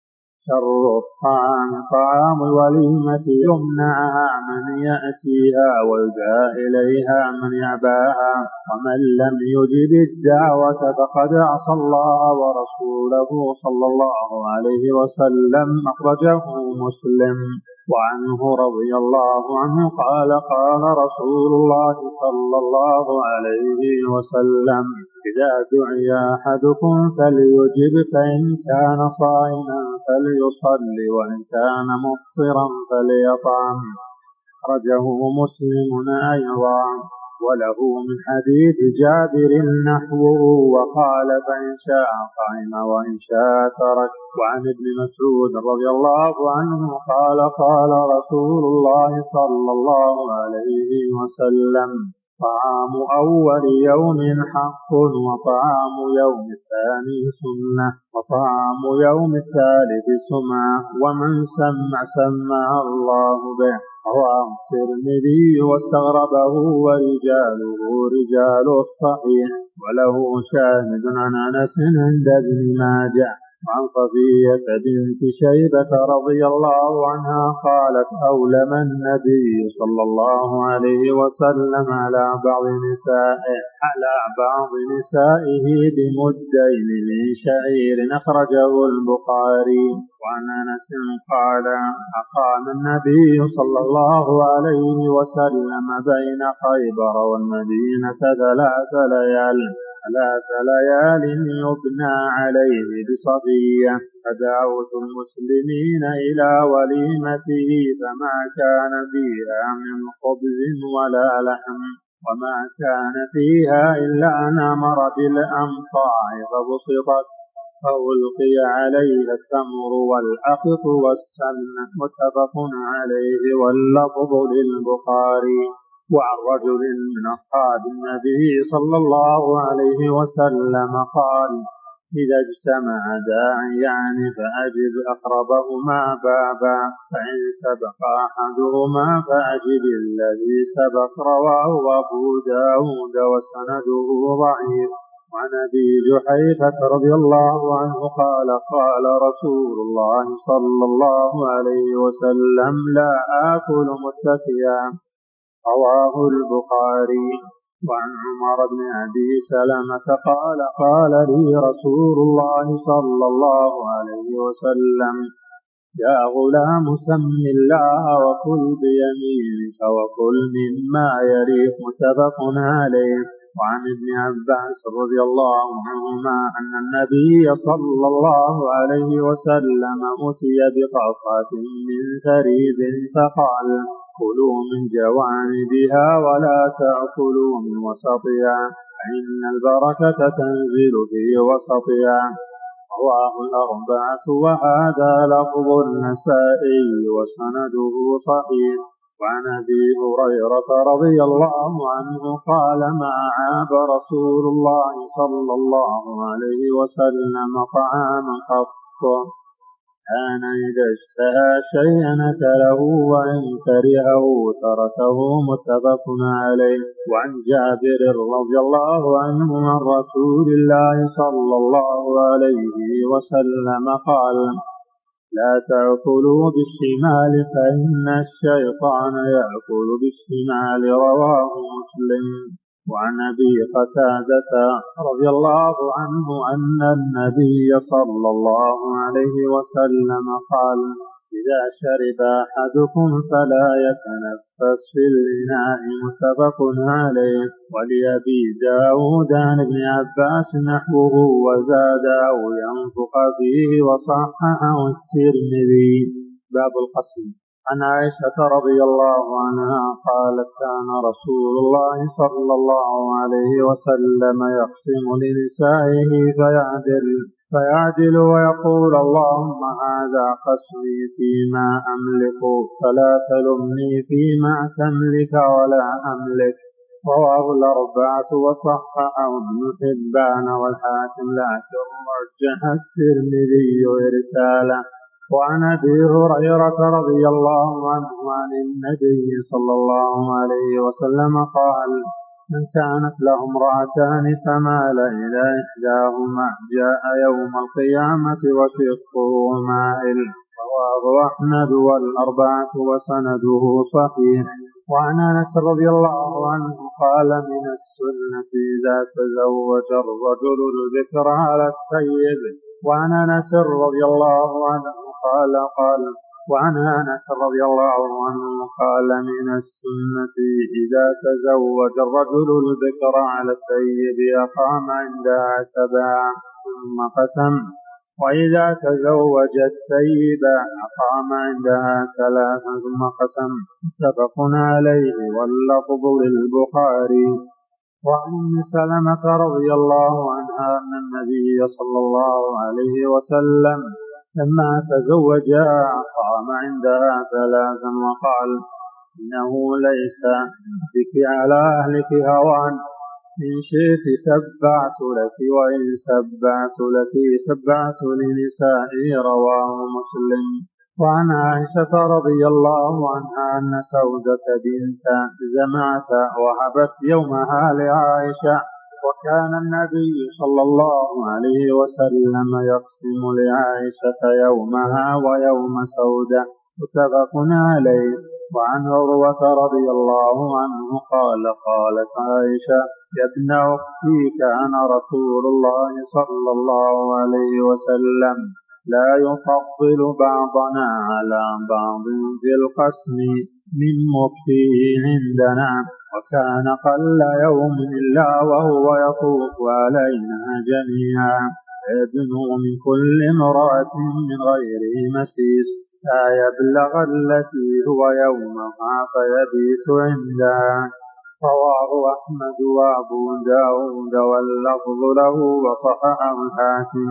S2: شر الطعام طعام الوليمة يمنعها من يأتيها ويدعى إليها من يأباها. ومن لم يجب الدعوة فقد عصى الله ورسوله صلى الله عليه وسلم. أخرجه مسلم. وعنه رضي الله عنه قال قال رسول الله صلى الله عليه وسلم إذا دعي أحدكم فليجب فإن كان صائما فليصل وإن كان مفطرا فليطعم. أخرجه مسلم أيضا. وله من حديث جابر نحوه وقال فإن شاء قام وإن شاء ترك. وعن ابن مسعود رضي الله عنه قال قال رسول الله صلى الله عليه وسلم طعام أول يوم حق وطعام يوم الثاني سنة وطعام يوم الثالث سمعة ومن سمع سمع الله به. رواه الترمذي واستغربه ورجاله رجال الصحيح. وله شاهد عن أنس عند ابن ماجه. وعن صفية بنت شيبة رضي الله عنها قالت أولم النبي صلى الله عليه وسلم على بعض نسائه على بعض نسائه بمدين من شعير. أخرجه البخاري. وعن أنس قال أقام النبي صلى الله عليه وسلم بين خيبر والمدينة ثلاث ليال ثلاث ليال يبنى عليه بصفية. فدعوت المسلمين إلى وليمته فما كان فيها من خبز ولا لحم وما كان فيها إلا أن أمر بالأمطار فبسطت فألقي عليها التمر والأقط والسمن. متفق عليه واللفظ للبخاري. وعن رجل من أصحاب النبي صلى الله عليه وسلم قال إذا اجتمع داعيان فأجب أقربهما بابا فإن سبق أحدهما فأجب الذي سبق. رواه أبو داود وسنده ضعيف. وعن أبي جحيفة رضي الله عنه قال قال رسول الله صلى الله عليه وسلم لا آكل متكئا. رواه البخاري. وعن عمر بن أبي سلمة قال قال لي رسول الله صلى الله عليه وسلم يا غلام سم الله وكل بيمينك وكل مما يليك متفق عليه. وعن ابن عباس رضي الله عنهما أن النبي صلى الله عليه وسلم أتي بقصعة من ثريد فقال كلوا من جوانبها ولا تأكلوا من وسطها فإن البركة تنزل في وسطها. رواه الأربعة وهذا لفظ النسائي وسنده صحيح. وعن أبي هريرة رضي الله عنه قال ما عاب رسول الله صلى الله عليه وسلم طعاما قط كان إذا اشتهى شيئا أكله وإن كرهه تركه متفق عليه. وعن جابر رضي الله عنه عن رسول الله صلى الله عليه وسلم قال لا تأكلوا بالشمال فإن الشيطان يأكل بالشمال. رواه مسلم. وعن أبي قتادة رضي الله عنه أن النبي صلى الله عليه وسلم قال إذا شرب أحدكم فلا يتنفس في الإناء متفق عليه. ولأبي داود عن ابن عباس نحوه وزاد أو ينفق فيه وصححه الترمذي. باب القسم. عن عائشة رضي الله عنها قالت كان رسول الله صلى الله عليه وسلم يقسم لنسائه فيعدل فيعدل ويقول اللهم هذا قسمي فيما أملك فلا تلمني فيما تملك ولا أملك. رواه الأربعة وصححه ابن حبان والحاكم لكن رجح الترمذي إرساله. وعن أبي هريرة رضي الله عنه عن النبي صلى الله عليه وسلم قال من كانت له امرأتان فمال إلى إحداهما جاء يوم القيامة وشقه مائل. رواه أحمد والأربعة وسنده صحيح. وعن أنس رضي الله عنه قال من السنة إذا تزوج الرجل الذكر على الطيب. وعن أنس رضي الله عنه قال قال وعن أنس رضي الله عنه قال من السنة إذا تزوج الرجل الذكر على الطيب أقام عندها سبعا ثم قسم وإذا تزوج الطيب أقام عندها ثلاثا ثم قسم متفق عليه واللفظ للبخاري. وعن أم سلمة رضي الله عنها أن النبي صلى الله عليه وسلم لما تزوجا قام عندها ثلاثا وقال إنه ليس بك على أهلك هوان إن شئت سبعت لك وإن سبعت لك سبعت لنسائي. رواه مسلم. وعن عائشة رضي الله عنها أن سودة بنت زمعة وهبت يومها لعائشة وكان النبي صلى الله عليه وسلم يقسم لعائشة يومها ويوم سودة متفق عليه. وعن عروة رضي الله عنه قال قالت عائشة يا ابن أختي كان رسول الله صلى الله عليه وسلم لا يفضل بعضنا على بعض في القسم من مكفيه عندنا وكان قل يوم إلا وهو يطوف علينا جميعا يدنو من كل امرأة من غير مسيس لا يبلغ التي هو يومها فيبيت عندها. رواه أحمد وأبو داود واللفظ له وصححه الحاكم.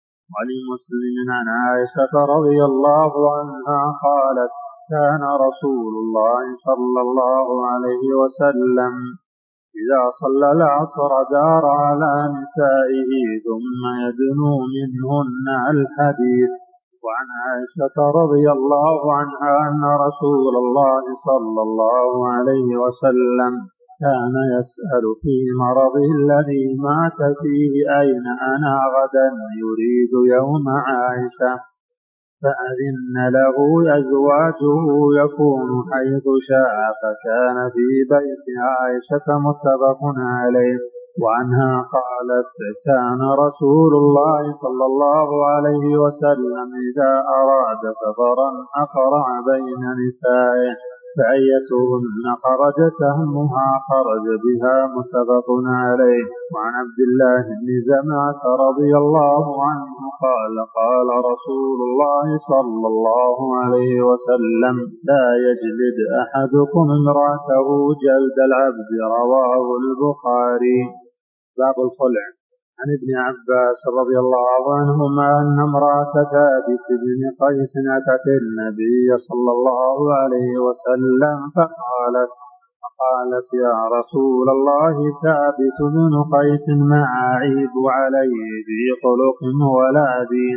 S2: ولمسلم عن عائشة رضي الله عنها قالت كان رسول الله صلى الله عليه وسلم إذا صلى العصر دار على نسائه ثم يدنو منهن الحديث. وعن عائشة رضي الله عنها أن رسول الله صلى الله عليه وسلم كان يسأل في مرضه الذي مات فيه أين أنا غدا يريد يوم عائشة فأذن له أزواجه يكون حيث شاء، فكان في بيت عائشة متفق عليه. وعنها قالت: كان رسول الله صلى الله عليه وسلم إذا أراد سفرا أقرع بين نسائه، فأيتهن خرجت همها خرج بها، متفق عليه. وعن عبد الله بن زمعة رضي الله عنه قال: قال رسول الله صلى الله عليه وسلم: لا يجلد أحدكم امرأته جلد العبد. رواه البخاري. باب الخلع. عن ابن عباس رضي الله عنهما أن امرأة ثابت بن قيس أتت النبي صلى الله عليه وسلم فقالت فقالت يا رسول الله، ثابت بن قيس ما أعيب عليه في خلق ولا دين،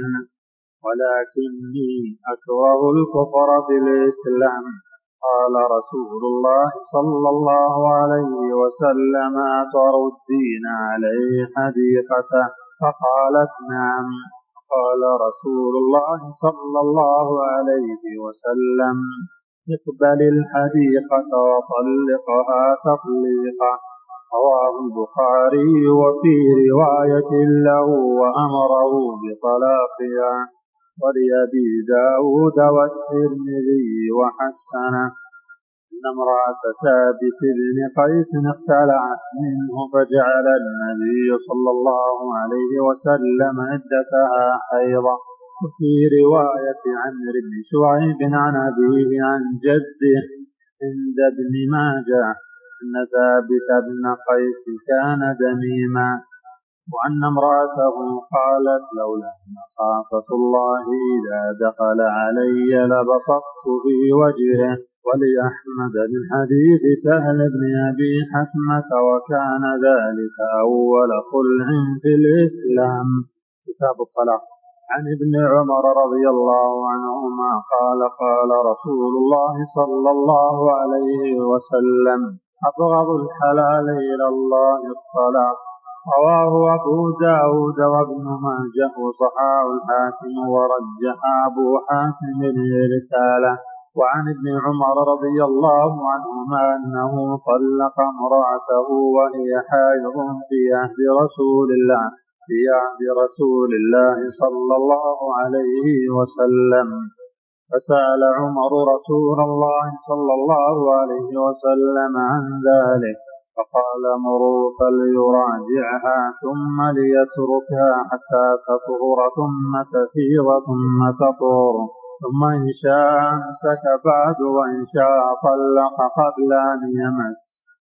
S2: ولكني أكره الكفر في الإسلام. قال رسول الله صلى الله عليه وسلم: أتردين عليه حديقته؟ فقالت: نعم. قال رسول الله صلى الله عليه وسلم: اقبل الحديقة وطلقها تطليقا. رواه البخاري. وفي رواية له: وأمره بطلاقها. ولأبي داود والترمذي وحسنه. إن امرأة ثابت بن قيس اختلعت منه، فجعل النبي صلى الله عليه وسلم عدتها حيضا. وفي رواية عمرو بن شعيب عن أبيه عن جده عند ابن ماجه أن ثابت بن قيس كان دميما، وأن امرأته قالت: لولا مخافة الله إذا دخل علي لبصقت في وجهه. ولأحمد من حديث سهل بن أبي حثمة: وكان ذلك أول خلع في الإسلام. كتاب الطلاق. عن ابن عمر رضي الله عنهما قال: قال رسول الله صلى الله عليه وسلم: أبغض الحلال إلى الله الطلاق. رواه أبو داود وابن ماجه وصححه الحاكم ورجح أبو حاتم الرسالة. وعن ابن عمر رضي الله عنهما أنه طلق امرأته وهي حائض في عهد رسول الله في عهد رسول الله صلى الله عليه وسلم. فسأل عمر رسول الله صلى الله عليه وسلم عن ذلك، فقال: مروا فليراجعها ثم ليتركها حتى تطهر ثم تفيض ثم تطهر، ثم إن شاء أمسك بعد وإن شاء طلق قبل أن يمس.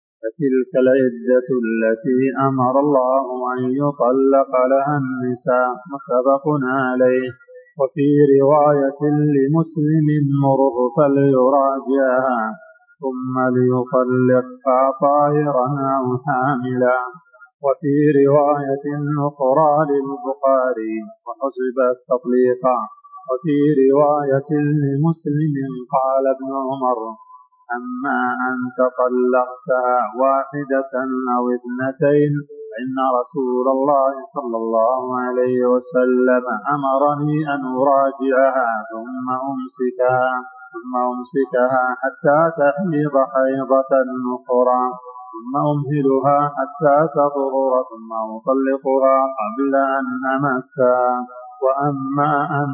S2: فتلك العدة التي أمر الله أن يطلق لها النساء، متفق عليه. وفي رواية لمسلم: مره فليراجعها ثم ليطلقها طاهرا أو حاملا. وفي رواية أخرى للبخاري: وحسب التطليق. وفي رواية لمسلم قال ابن عمر: أما أن تطلقتها واحدة أو اثنتين فإن رسول الله صلى الله عليه وسلم أمرني أن أراجعها ثم أمسكها ثم أمسكها حتى تحيض حيضة أخرى ثم أمهلها حتى تطهر ثم أطلقها قبل أن أمسها. وأما أن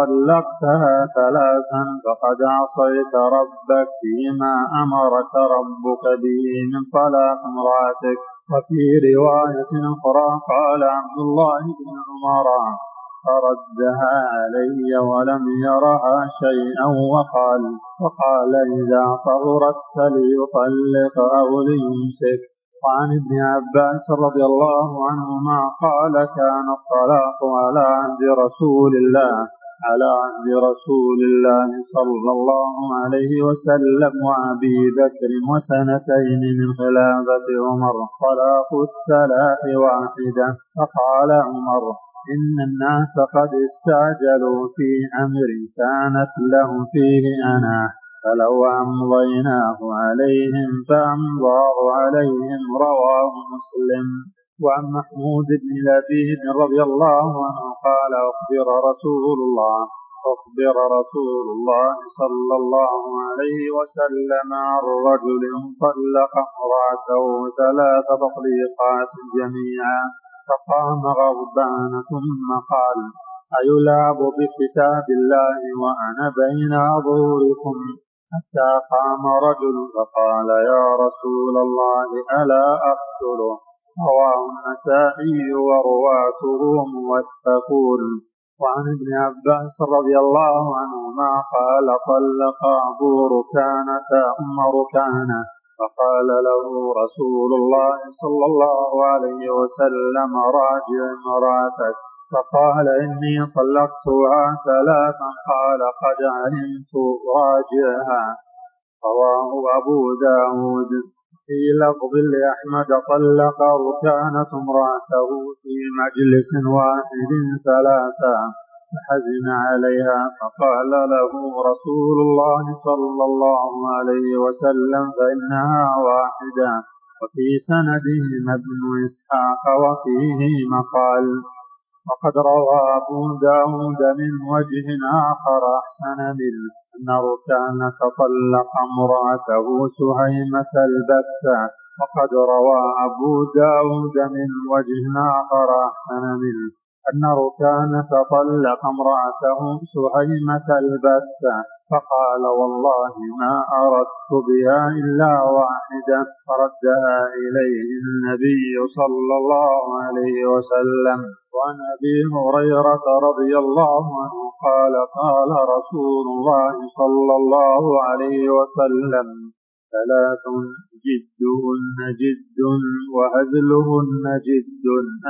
S2: تطلقتها ثلاثا فقد عصيت ربك فيما أمرك ربك به من طلاق امرأتك. وفي رواية أخرى قال عبد الله بن عمر: فردها علي ولم يرها شيئا وقال وقال إذا طهرت فليطلق أو ليمسك. وعن ابن عباس رضي الله عنهما قال: كان الطلاق على عهد رسول الله على عهد رسول الله صلى الله عليه وسلم وأبي بكر وسنتين من خلافة عمر طلاق الثلاث واحدة. فقال عمر: إن الناس قد استعجلوا في أمر كانت له فيه أنا، فلو أمضيناه عليهم فأمضاه عليهم. رواه مسلم. وعن محمود بن لبيد رضي الله عنه قال: أخبر رسول الله أخبر رسول الله صلى الله عليه وسلم عن رجل طلق امرأته ثلاث تطليقات جميعا، فقام غضبان ثم قال: أيلعب بكتاب الله وأنا بين أظهركم؟ حتى قام رجل فقال: يا رسول الله ألا أقتله؟ رواه النسائي ورواته موثقون. وعن ابن عباس رضي الله عنهما قال: طلق أبو ركانة أم ركانة، فقال له رسول الله صلى الله عليه وسلم: راجع امرأتك. فقال: إني طلقتها ثلاثا. قال: قد علمت، راجعها. رواه أبو داود. في لفظ لأحمد: طلق ركانة امرأته في مجلس واحد ثلاثا، فحزن عليها، فقال له رسول الله صلى الله عليه وسلم: فإنها واحدة. وفي سندهم ابن إسحاق وفيه مقال. وقد روى أبو داود من وجه آخر أحسن منه أن ركانة طلق امرأته سهيمة البتة. وقد روى أبو داود من وجه آخر أحسن منه أن ركانة طلق امرأته سهيمة البتة، فقال: والله ما أردت بها إلا واحدة. فردها إليه النبي صلى الله عليه وسلم. وعن أبي هريرة رضي الله عنه قال: قال رسول الله صلى الله عليه وسلم: ثلاث جدهن جد وهزلهن جد: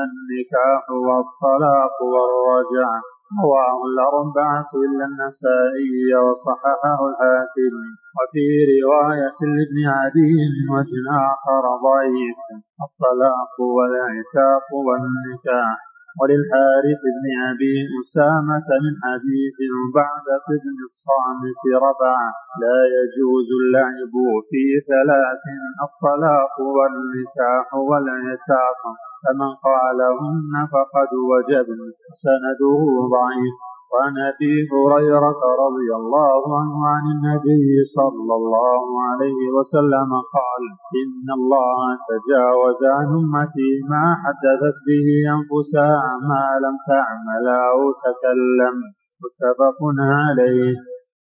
S2: النكاح والطلاق والرجعة. رواه الأربعة إلا النسائي وصححه الحاكم. وفي رواية لابن عدي من وجه آخر ضعيف: الطلاق والعتاق والنكاح. وللحارث بن أبي أسامة من حديث عبادة بن الصامت رفعه: لا يجوز اللعب في ثلاث: الطلاق والنكاح والعتاق، فمن قالهن فقد وجبن. سنده ضعيف. وعن أبي هريرة رضي الله عنه عن النبي صلى الله عليه وسلم قال: إن الله تجاوز عن أمتي ما حدثت به أنفسها ما لم تعمل أو تكلم. متفق عليه.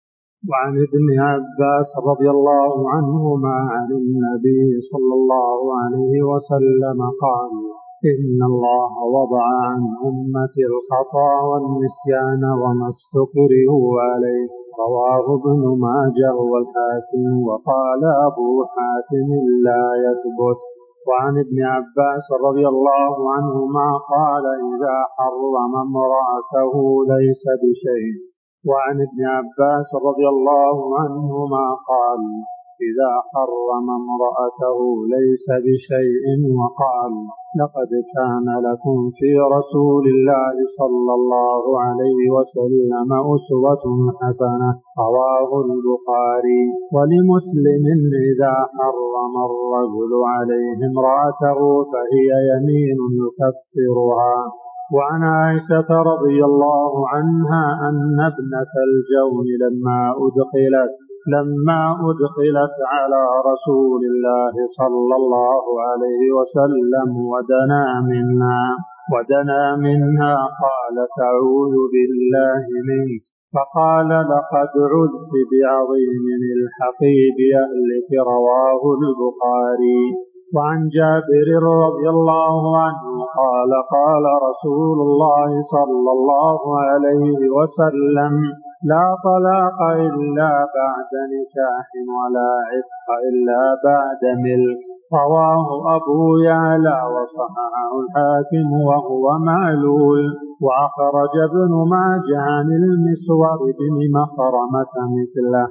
S2: وعن ابن عباس رضي الله عنهما عن النبي صلى الله عليه وسلم قال: إن الله وضع عن أمتي الخطأ والنسيان وما استكرهوا عليه. رواه ابن ماجه والحاكم. وقال أبو حاتم: لا يثبت. وعن ابن عباس رضي الله عنهما قال: إذا حرم امرأته ليس بشيء. وعن ابن عباس رضي الله عنهما قال: إذا حرم امرأته ليس بشيء. وقال: لقد كان لكم في رسول الله صلى الله عليه وسلم أسوة حسنة. رواه البخاري. ولمسلم: إذا حرم الرجل عليه امرأته فهي يمين يكفرها. وعن عائشة رضي الله عنها أن ابنة الجون لما أدخلت لما أدخلت على رسول الله صلى الله عليه وسلم ودنا منها ودنا منها قالت: أعوذ بالله منك. فقال: لقد عذت بعظيم الحقيب أهلك. رواه البخاري. وعن جابر رضي الله عنه قال: قال رسول الله صلى الله عليه وسلم: لا طلاق إلا بعد نكاح ولا عتق إلا بعد ملك. رواه أبو يعلى وصححه الحاكم وهو معلول. وأخرج ابن ماجه عن المسور بن مخرمة مثله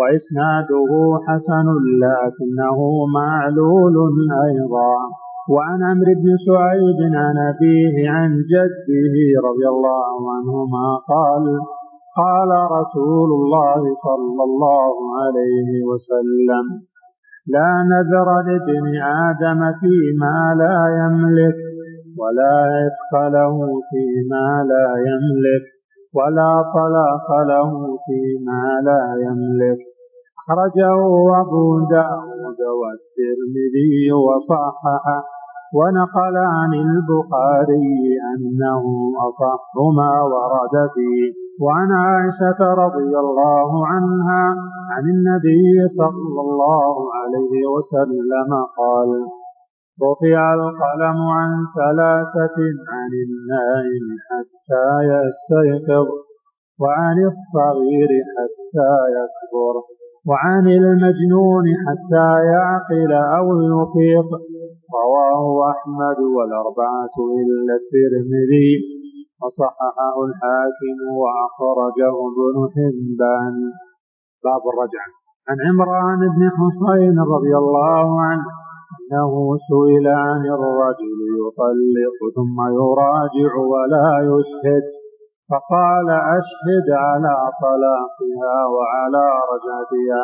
S2: وإسناده حسن لكنه معلول أيضا. وعن عمرو بن سعيد عن أبيه عن جده رضي الله عنهما قال: قال رسول الله صلى الله عليه وسلم: لا نذر لابن آدم فيما لا يملك ولا عتق له فيما لا يملك. ولا طلاق له فيما لا يملك. أخرجه أبو داود والترمذي وصححه، ونقل عن البخاري أنه أصح ما ورد فيه. وعن عائشة رضي الله عنها عن النبي صلى الله عليه وسلم قال: رفع القلم عن ثلاثة: عن النائم حتى يستيقظ، وعن الصغير حتى يكبر، وعن المجنون حتى يعقل أو يفيق. رواه أحمد والأربعة إلا الترمذي، وصححه الحاكم وأخرجه ابن حبان. باب الرجعة. عن عمران بن حصين رضي الله عنه أنه سئل عن الرجل يطلق ثم يراجع ولا يشهد، فقال: أشهد على طلاقها وعلى رجعتها.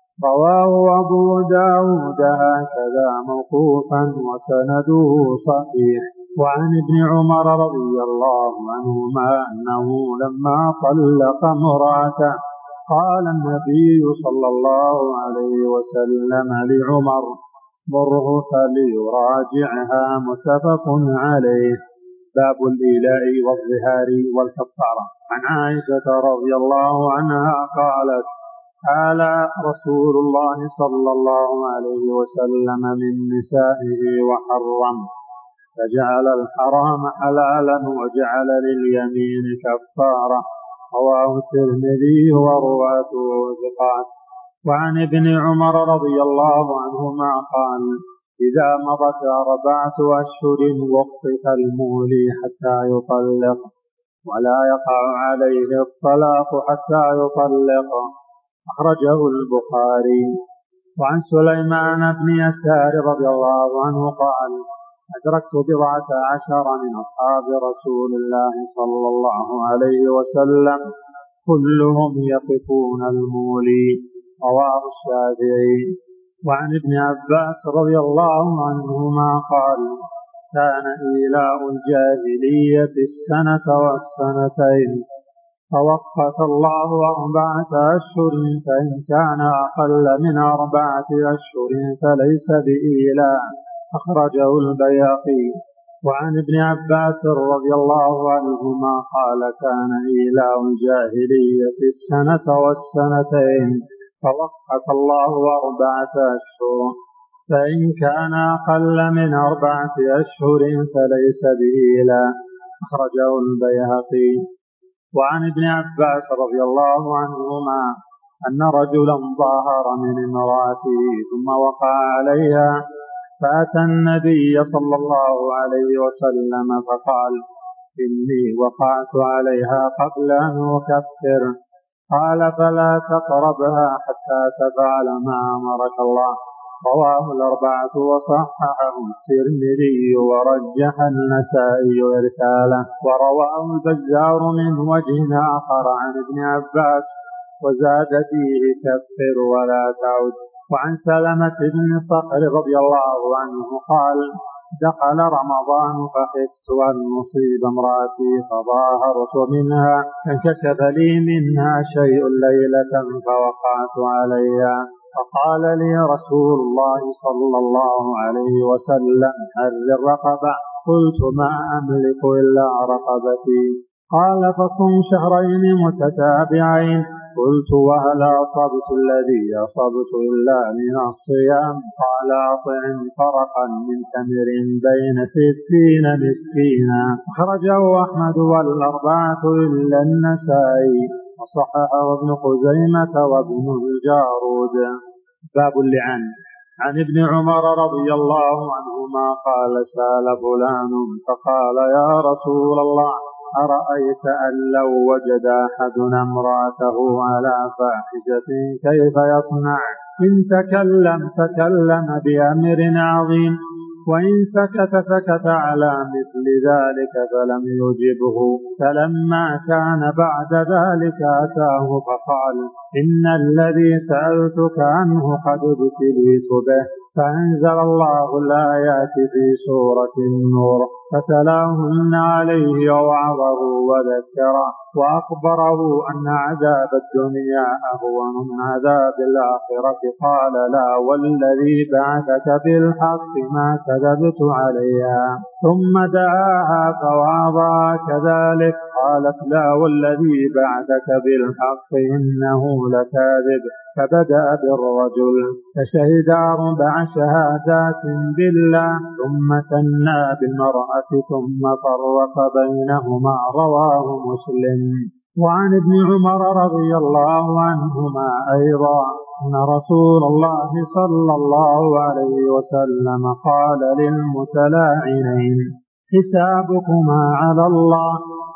S2: رواه أبو داود هكذا موقوفا وسنده صحيح. وعن ابن عمر رضي الله عنهما أنه لما طلق امرأته قال النبي صلى الله عليه وسلم لعمر: مره فليراجعها. متفق عليه. باب الإيلاء والظهار والكفارة. عن عائشة رضي الله عنها قالت: قال رسول الله صلى الله عليه وسلم من نسائه وحرم، فجعل الحرام حلالا وجعل لليمين كفارة. رواه الترمذي ورواته ثقات. وعن ابن عمر رضي الله عنهما قال: إذا مضت أربعة أشهر وقف المولي حتى يطلق، ولا يقع عليه الطلاق حتى يطلق. أخرجه البخاري. وعن سليمان بن يسار رضي الله عنه قال: أدركت بضعة عشر من أصحاب رسول الله صلى الله عليه وسلم كلهم يقفون المولي. رواه الشافعي. وعن ابن عباس رضي الله عنهما قال: كان إيلاء الجاهلية السنة والسنتين، فوقت الله أربعة أشهر، فإن كان أقل من أربعة أشهر فليس بإيلاء. أخرجه البيهقي. وعن ابن عباس رضي الله عنهما قال: كان إيلاء الجاهلية السنة والسنتين، فوقت الله أربعة أشهر، فإن كان أقل من أربعة أشهر فليس بإيلاء. أخرجه البيهقي. وعن ابن عباس رضي الله عنهما أن رجلا ظاهر من امرأته ثم وقع عليها، فأتى النبي صلى الله عليه وسلم فقال: إني وقعت عليها قبل أن أكفر. قال: فلا تقربها حتى تفعل ما أمرك الله. رواه الأربعة وصححه الترمذي ورجح النسائي إرساله. ورواه البزار من وجه آخر عن ابن عباس وزاد فيه: كفر ولا تعد. وعن سلمة بن صخر رضي الله عنه قال: دخل رمضان فخفت أن أصيب امرأتي فظاهرت منها، فانكشف لي منها شيء ليلة فوقعت عليها، فقال لي رسول الله صلى الله عليه وسلم: حرر الرقبة. قلت: ما أملك إلا رقبتي. قال: فصم شهرين متتابعين. قلت: وهل أصبت الذي أصبت إلا من الصيام؟ قال: أطعم فرقا من تمر بين ستين مسكينا. أخرجه أحمد والأربعة إلا النسائي، وصححه ابن خزيمة وابن الجارود. باب اللعان. عن ابن عمر رضي الله عنهما قال: سأل فلان فقال: يا رسول الله، أرأيت أن لو وجد أحدنا امرأته على فاحشة كيف يصنع؟ إن تكلم تكلم بأمر عظيم، وإن سكت سكت على مثل ذلك فلم يجبه. فلما كان بعد ذلك أتاه فقال: إن الذي سألتك عنه قد ابتليت به، فأنزل الله الآيات في سورة النور فتلاهن عليه ووعظه وذكره وأخبره أن عذاب الدنيا أهون من عذاب الآخرة. قال لا والذي بعثك بالحق ما كذبت عليها. ثم دعاها فوعظها كذلك قالت لا والذي بعثك بالحق إنه لكاذب. فبدأ بالرجل فشهد أربع شهادات بالله ثم ثنى بالمرأة ثم فرق بينهما. رواه مسلم. وعن ابن عمر رضي الله عنهما أيضا أن رسول الله صلى الله عليه وسلم قال للمتلاعنين حسابكما على الله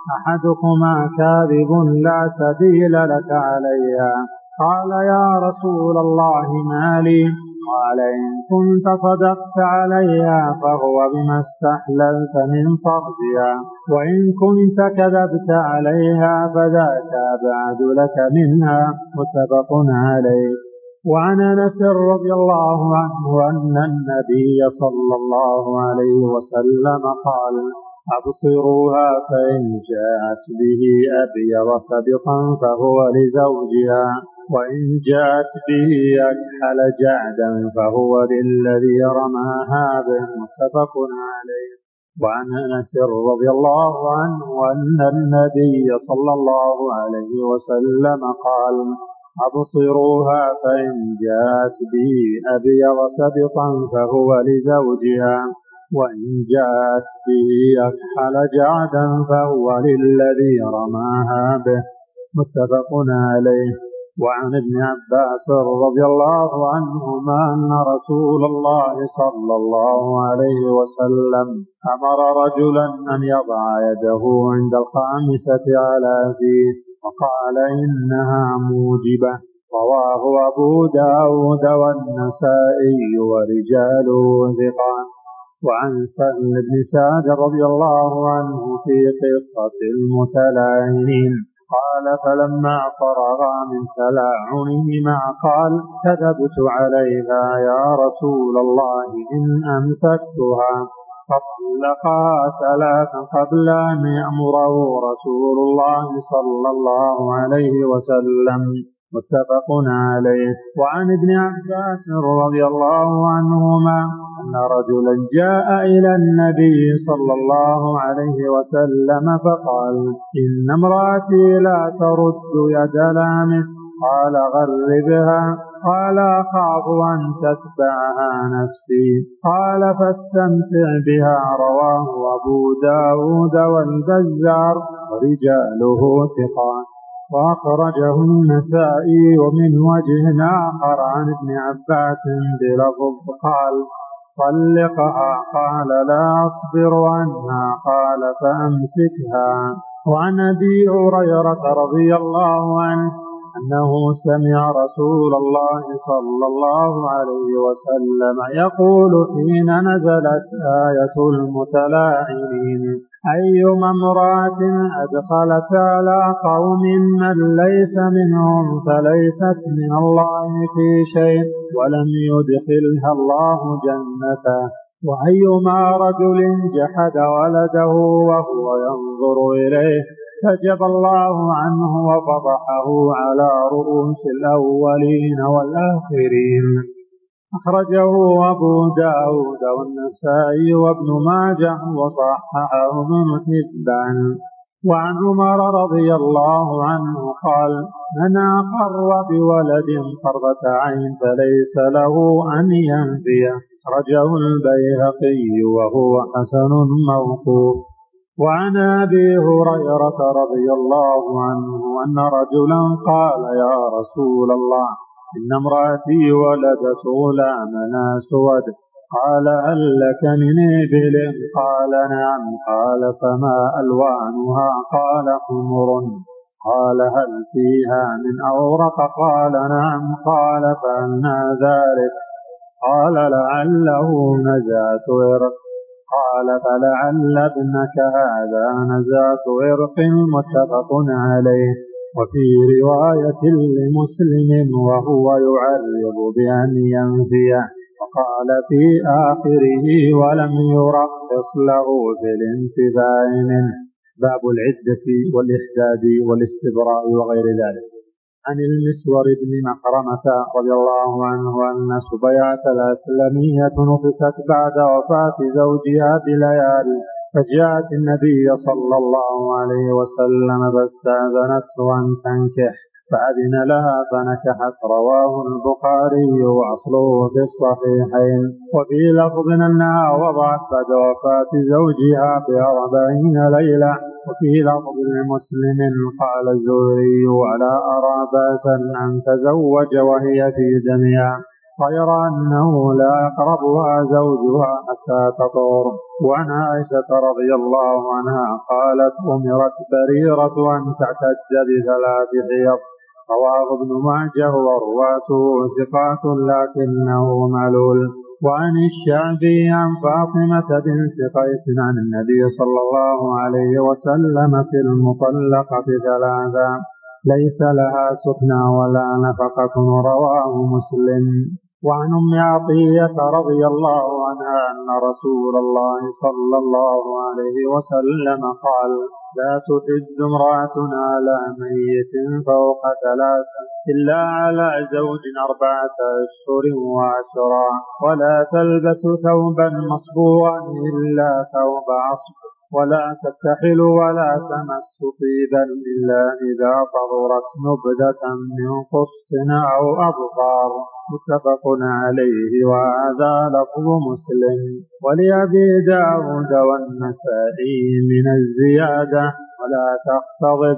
S2: أحدكما كاذب لا سبيل لك عليها. قال يا رسول الله ما لي؟ قال إن كنت صدقت عليها فهو بما استحللت من فرجها وإن كنت كذبت عليها فذاك أبعد لك منها. متفق عليه. وعن أنس رضي الله عنه أن النبي صلى الله عليه وسلم قال أبصروها فإن جاءت به أبيض سبطا فهو لزوجها وإن جاءت به أكحل جعدا فهو للذي رماها به. متفق عليه. وعن أنس رضي الله عنه أن النبي صلى الله عليه وسلم قال أبصروها فإن جاءت به أبيض سبطا فهو لزوجها وإن جاءت به أكحل جعدا فهو للذي رماها به. متفق عليه. وعن ابن عباس رضي الله عنهما أن رسول الله صلى الله عليه وسلم أمر رجلا أن يضع يده عند الخامسة على فيه وقال إنها موجبة. رواه أبو داود والنسائي ورجاله ثقات. وعن سهل بن سعد رضي الله عنه في قصة المتلاعنين قال فلما فرغا من تلاعنهما قال كذبت عليها يا رسول الله إن أمسكتها. فطلقها ثلاثا قبل أن يأمره رسول الله صلى الله عليه وسلم. متفق عليه. وعن ابن عباس رضي الله عنهما أن رجلا جاء إلى النبي صلى الله عليه وسلم فقال إن امرأتي لا ترد يد لامس. قال غربها. قال أخاف أن تتبعها نفسي. قال فاستمتع بها. رواه أبو داود والبزار ورجاله ثقات. وأخرجه النسائي ومن وجه آخر عن ابن عباس بلفظ قال طلقها. قال لا أصبر عنها. قال فأمسكها. وعن أبي هريرة رضي الله عنه أنه سمع رسول الله صلى الله عليه وسلم يقول حين نزلت آية المتلاعنين أيما امرأة أدخلت على قوم من ليس منهم فليست من الله في شيء ولم يدخلها الله جنته. وأيما رجل جحد ولده وهو ينظر إليه فجب الله عنه وفضحه على رؤوس الأولين والآخرين. أخرجه أبو داود والنسائي وابن ماجه وصححه ابن حبان. وعن عمر رضي الله عنه قال من أقر بولد قرة عين فليس له أن ينفيه. أخرجه البيهقي وهو حسن موقوف. وعن أبي هريرة رضي الله عنه أن رجلا قال يا رسول الله إن امرأتي ولدت غلاما أسود. قال هل لك من إبل؟ قال نعم. قال فما ألوانها؟ قال حمر. قال هل فيها من أورق؟ قال نعم. قال فأنى ذلك؟ قال لعله نزعة عرق. قال فلعل ابنك هذا نزعة عرق. متفق عليه. وفي رواية لمسلم وهو يعرض بأن ينفيه وقال في آخره ولم يرخص له في الانتفاع منه. باب العدة والإحداد والاستبراء وغير ذلك. عن المسور بن مخرمة رضي الله عنه أن سبيعة الأسلمية نفست بعد وفاة زوجها بليالي، فجاءت النبي صلى الله عليه وسلم فاستأذنته أن تنكح فأذن لها فنكحت. رواه البخاري وأصله في الصحيحين. وفي لفظ أنها وضعت بعد وفاة زوجها بأربعين ليلة. وفي لفظ لمسلم قال الزهري ولا أرى بأسا أن تزوج وهي في دمها غير أنه لا يقربها زوجها حتى تطهر. وعن عائشة رضي الله عنها قالت أمرت بريرة أن تعتد بثلاث حيض. رواه ابن ماجه ورواته ثقات لكنه معلول. وعن الشعبي عن فاطمة بنت قيس عن النبي صلى الله عليه وسلم في المطلقة ثلاثا ليس لها سكنى ولا نفقة. رواه مسلم. وعن أم عطية رضي الله عنها أن رسول الله صلى الله عليه وسلم قال لا تحد امرأة على ميت فوق ثلاث إلا على زوج أربعة أشهر وعشرا، ولا تلبس ثوبا مصبوغا إلا ثوب عصب، ولا تكتحل ولا تمس طيبا إلا إذا طهرت نبذة من قسط أو أبقار. متفق عليه. وهذا لفظ مسلم. ولأبي داود والنسائي من الزيادة ولا تختضب،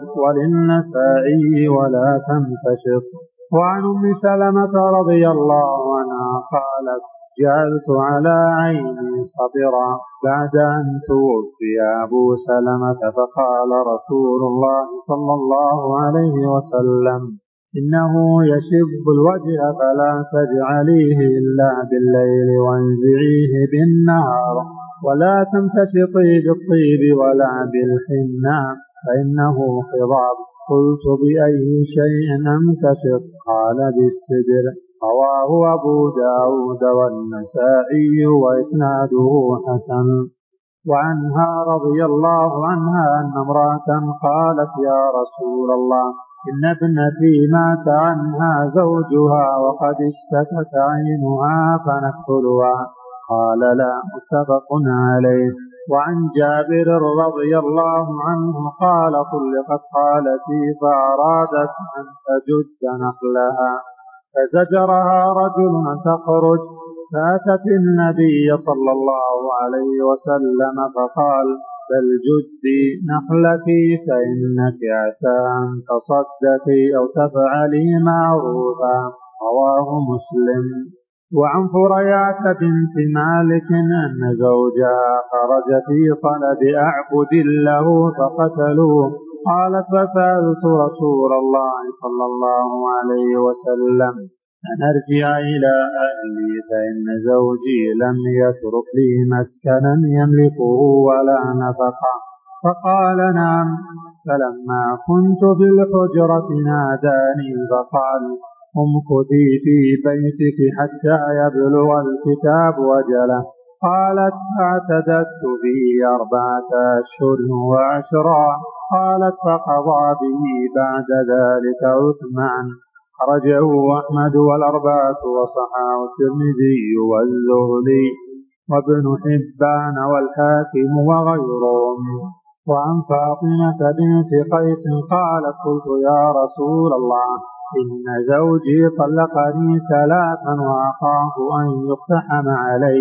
S2: وللنسائي ولا تنتشط. وعن أم سلمة رضي الله عنها قالت جعلت على عيني صبرا بعد أن توفي أبو سلمة، فقال رسول الله صلى الله عليه وسلم إنه يشب الوجه فلا تجعليه إلا بالليل وانزعيه بالنهار، ولا تمتشطي بالطيب ولا بالحنة فإنه خضاب. قلت بأي شيء أمتشط؟ قال بالسدر. رواه أبو داود والنسائي وإسناده حسن. وعنها رضي الله عنها أن امرأة قالت يا رسول الله إن ابنتي مات عنها زوجها وقد اشتكت عينها فنكحلها. قال لا. متفق عليه. وعن جابر رضي الله عنه قال طلقت خالتي فأرادت أن تجد نخلها فزجرها رجل أن تخرج، فأتت النبي صلى الله عليه وسلم فقال بل جدي نخلتي فإنك عسى أن تصدقي أو تفعلي معروفا. رواه مسلم. وعن فريعة بنت مالك أن زوجها خرج في طلب أعبد له فقتلوه. قالت فسألت رسول الله صلى الله عليه وسلم أن أرجع إلى أهلي فإن زوجي لم يترك لي مسكنا يملكه ولا نفقا. فقال نعم. فلما كنت في الحجرة ناداني فقال امكثي في بيتك حتى يبلغ الكتاب وجله. قالت فاعتددت به أربعة أشهر وعشرا. قالت فقضى به بعد ذلك عثمان. خرجه أحمد والأربعة وصححه الترمذي والزهري وابن حبان والحاكم وغيرهم. وعن فاطمة بنت قيس قالت قلت يا رسول الله إن زوجي طلقني ثلاثا وأخاف أن يقتحم علي،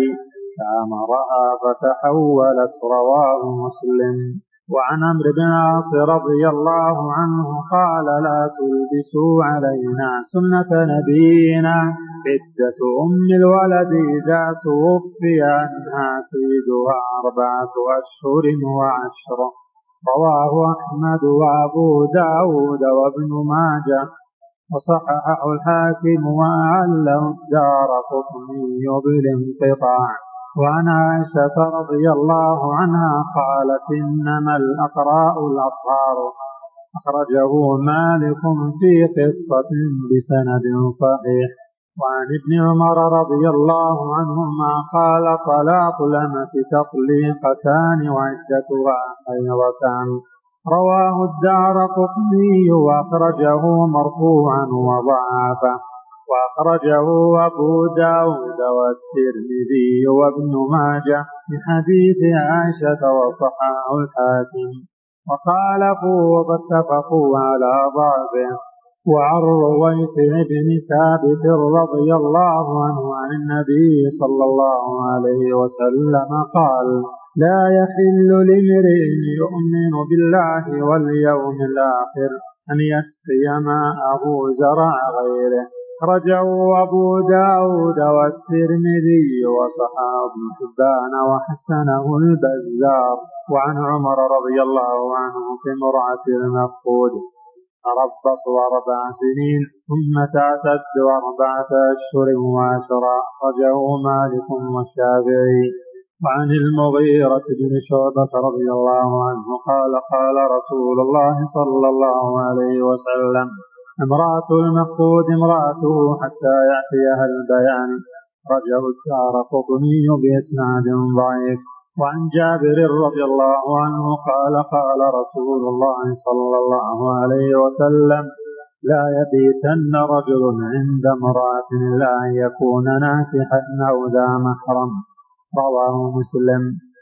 S2: فأمرها فتحولت. رواه مسلم. وعن عمرو بن العاص رضي الله عنه قال لا تلبسوا علينا سنة نبينا عدة أم الولد إذا توفي عنها سيدها أربعة أشهر وعشر. رواه أحمد وأبو داود وابن ماجه وصححه الحاكم وأعله الدارقطني بالانقطاع. وعن عائشة رضي الله عنها قالت إنما الأقراء الأطهار. أخرجه مالك في قصة بسند صحيح. وعن ابن عمر رضي الله عنهما قال طلاق الأمة تطليقتان وعدتها حيضتان. رواه الدارقطني وأخرجه مرفوعا وضعفه، وأخرجه أبو داود والترمذي وابن ماجه من حديث عائشة وصححه الحاكم، وخالفوا واتفقوا على ضعفه. وعن رويفع بن ثابت رضي الله عنه عن النبي صلى الله عليه وسلم قال: لا يحل لامرئ يؤمن بالله واليوم الآخر أن يسقي ماءه زرع غيره. أخرجه أبو داود والترمذي وصححه ابن حبان وحسنه البزار. وعن عمر رضي الله عنه في امرأة المفقود: تربص أربع سنين ثم تعتد أربعة أشهر وعشرا. أخرجه مالك والشافعي. وعن المغيرة بن شعبة رضي الله عنه قال: قال رسول الله صلى الله عليه وسلم: امرأة المفقود امرأته حتى يأتيها البيان. أخرجه الدارقطني بإسناد ضعيف. وعن جابر رضي الله عنه قال: قال رسول الله صلى الله عليه وسلم: لا يبيتن رجل عند امرأة إلا أن يكون ناكحا أو ذا محرم. رواه مسلم.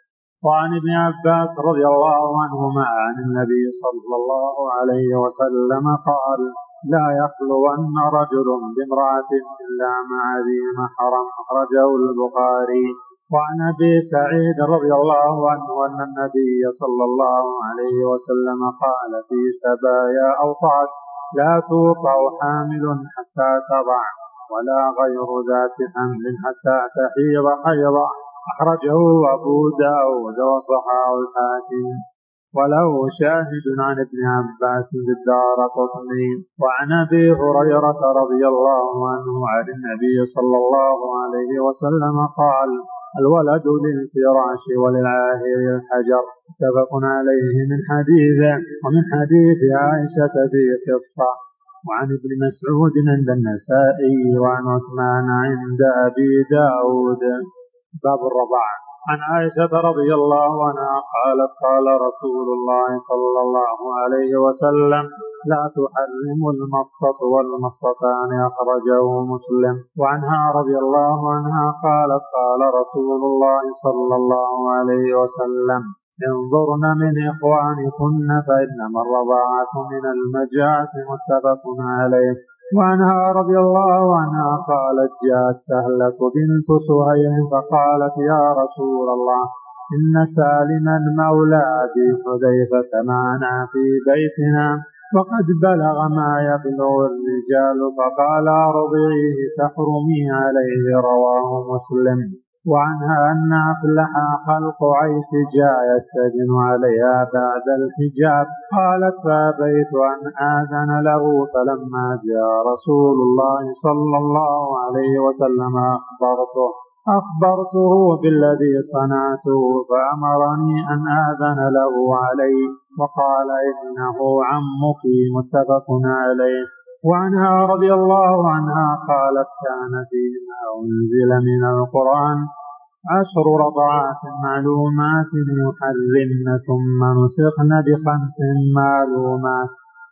S2: وعن ابن عباس رضي الله عنهما عن النبي صلى الله عليه وسلم قال: لا يخلون رجل بامرأة إلا مع ذي محرم. أخرجه البخاري. وعن أبي سعيد رضي الله عنه أن النبي صلى الله عليه وسلم قال في سبايا أوطاس: لا توقع حامل حتى تضع، ولا غير ذات حمل حتى تحيض حيضا. أخرجه أبو داود وصححه الحاكم، وله شاهد عن ابن عباس بالدارقطني. وعن أبي هريرة رضي الله عنه عن النبي صلى الله عليه وسلم قال: الولد للفراش وللعاهر الحجر. متفق عليه من حديثه ومن حديث عائشة في قصة. وعن ابن مسعود عند النسائي وعن عثمان عند أبي داود. باب الرضاعة. عن عائشة رضي الله عنها قالت: قال رسول الله صلى الله عليه وسلم: لا تحرم المصة والمصتان. أخرجه مسلم. وعنها رضي الله عنها قالت: قال رسول الله صلى الله عليه وسلم: انظرن من إخوانكن فإنما الرضاعة من المجاعة. متفق عليه. وعنها رضي الله عنها قالت: جاءت سهلة بنت سهيل فقالت: يا رسول الله، إن سالما مولى أبي حذيفة معنا في بيتنا وقد بلغ ما يبلغ الرجال، فقال: ارضعيه تحرمي عليه. رواه مسلم. وعنها أن أفلح خلق عيش جاء يستدن عليها بعد الحجاب. قالت: فأبيت أن آذن له، فلما جاء رسول الله صلى الله عليه وسلم أخبرته أخبرته بالذي صنعته، فأمرني أن آذن له عليه، وقال: إنه عمك. متفق عليه. وعنها رضي الله عنها قالت: كان فيما أنزل من القرآن عشر رضعات معلومات يحرمن ثم نسخن بخمس معلومات،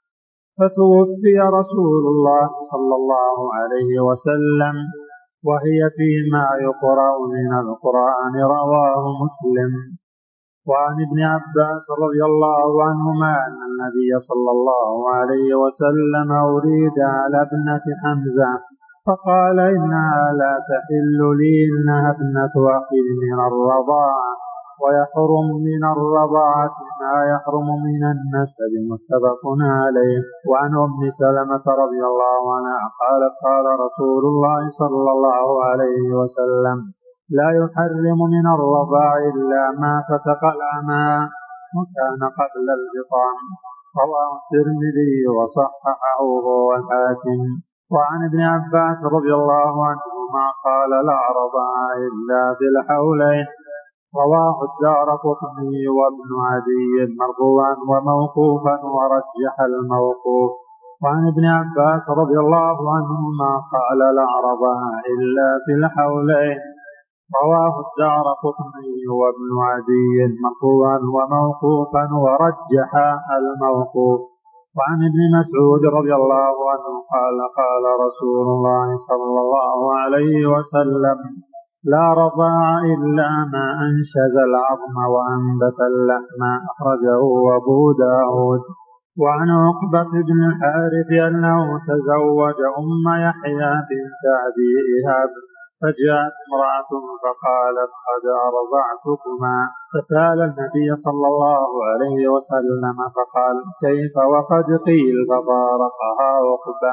S2: فتوفي رسول الله صلى الله عليه وسلم وهي فيما يقرأ من القرآن. رواه مسلم. وعن ابن عباس رضي الله عنهما أن النبي صلى الله عليه وسلم أريد على ابنة حمزة فقال: إنها لا تحل لي، إنها ابنة أخي من الرضاعة، ويحرم من الرضاعة ما يحرم من النسب. متفق عليه. وعن أم سلمة رضي الله عنها قالت: قال رسول الله صلى الله عليه وسلم: لا يحرم من الرضاع إلا ما فتق الأمعاء وكان قبل الفطام. رواه الترمذي وصححه والحاكم. وعن ابن عباس رضي الله عنهما قال: لا رضاع إلا في الحولين. رواه الدارقطني وابن عدي مرفوعا وموقوفا، ورجح الموقوف. وعن ابن عباس رضي الله عنهما قال لا رضاع إلا في الحولين. رواه الدارقطني وابن عدي مرفوعا وموقوفا ورجح الموقوف. وعن ابن مسعود رضي الله عنه قال قال رسول الله صلى الله عليه وسلم لا رضاع إلا ما أنشز العظم وأنبت اللحم. أخرجه أبو داود. وعن عقبة بن الحارث أنه تزوج أم يحيى بنت أبي إيهاب فجاءت امرأة فقالت قد أرضعتكما، فسأل النبي صلى الله عليه وسلم فقال كيف وقد قيل، ففارقها عقبة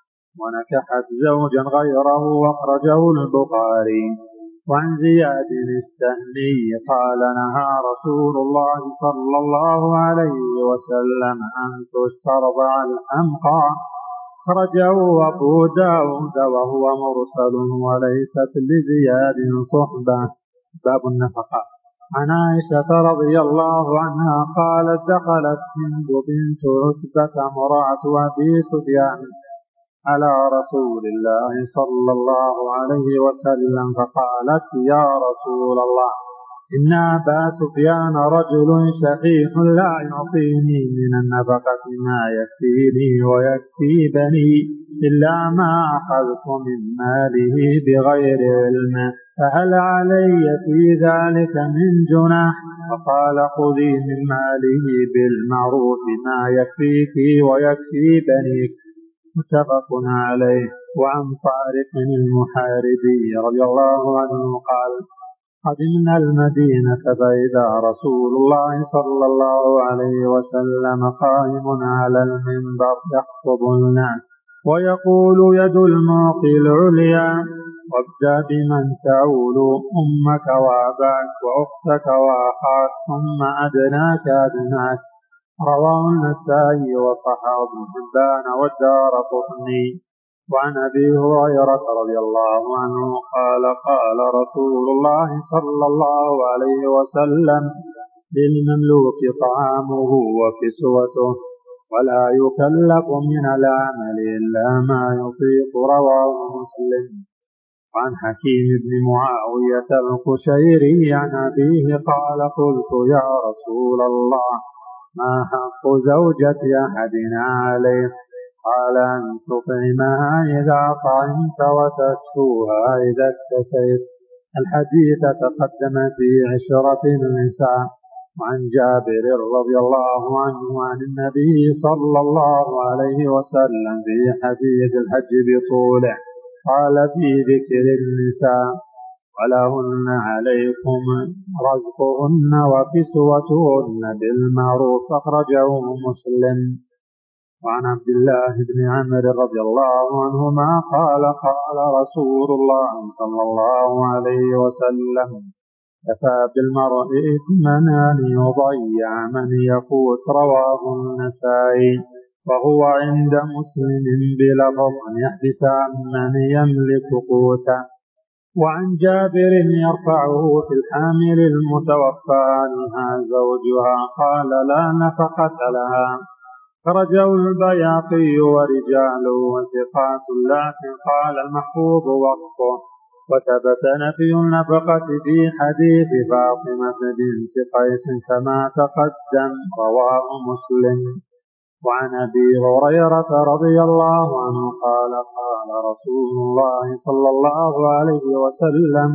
S2: ونكحت زوجا غيره. أخرجه البخاري. وعن زياد السهمي قال نهى رسول الله صلى الله عليه وسلم أن تسترضع الحمقى. أخرجه أبو داود وهو مرسل وليست لزياد صحبة. باب النفقة. عن عائشة رضي الله عنها قالت دخلت هند بنت عتبة امرأة أبي سفيان على رسول الله صلى الله عليه وسلم فقالت يا رسول الله إن أبا سفيان رجل شحيح لا يعطيني من النفقة ما يكفيني ويكفي بني إلا ما أخذت من ماله بغير علم، فهل علي في ذلك من جناح؟ فقال خذي من ماله بالمعروف ما يكفيك ويكفي بنيك. متفق عليه. وعن طارق المحاربي رضي الله عنه قال قدمنا المدينة فإذا رسول الله صلى الله عليه وسلم قائم على المنبر يخطب الناس ويقول يد المعطي العليا وابدأ بمن تعول أمك وأباك وأختك وأخاك ثم أدناك أدناك. رواه النسائي وصححه ابن حبان والدارقطني. وعن أبي هريرة رضي الله عنه قال قال رسول الله صلى الله عليه وسلم للمملوك طعامه وكسوته ولا يكلف من العمل إلا ما يطيق. رواه مسلم. وعن حكيم بن معاوية القشيري عن أبيه قال قلت يا رسول الله ما حق زوجة أحدنا عليه؟ قال أن تطعمها إذا طعمت وتكسوها إذا اكتسيت. الحديث تقدم في عشرة النساء. وعن جابر رضي الله عنه عن النبي صلى الله عليه وسلم في حديث الحج بطوله قال في ذكر النساء ولهن عليكم رزقهن وكسوتهن بالمعروف. أخرجه مسلم. وعن عبد الله بن عمرو رضي الله عنهما قال قال رسول الله صلى الله عليه وسلم كفى بالمرء إثما أن يضيع من يقوت. رواه النسائي وهو عند مسلم بلفظ أن يحبس عن من يملك قوته. وعن جابر يرفعه في الحامل المتوفى عنها زوجها قال لا نفقة لها. خرجه البياقي ورجاله وثقات لكن قال المحفوظ وقفه. وثبت نفي النفقة في حديث فاطمة بنت قيس كما تقدم. رواه مسلم. وعن أبي هريرة رضي الله عنه قال قال رسول الله صلى الله عليه وسلم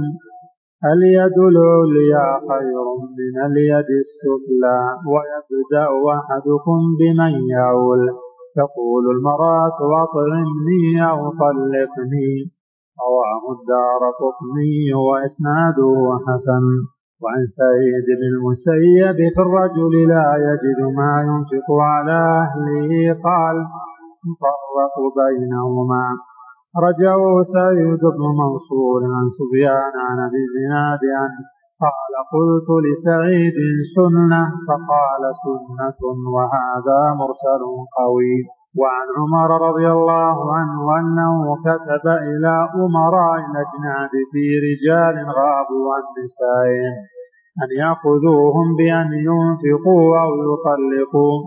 S2: اليد العليا خير من اليد السفلى ويبدأ أحدكم بمن يعول تقول المرأة أطعمني أو طلقني. رواه الدارقطني وإسناده حسن. وعن سعيد بن المسيب في الرجل لا يجد ما ينفق على أهله قال نفرق بينهما. رجعه سعيد بن منصور عن سفيان عن أبي الزناد قال قلت لسعيد سنة فقال سنة وهذا مرسل قوي. وعن عمر رضي الله عنه أنه كتب إلى أمراء الأجناد في رجال غابوا عن نسائهم أن يأخذوهم بأن ينفقوا أو يطلقوا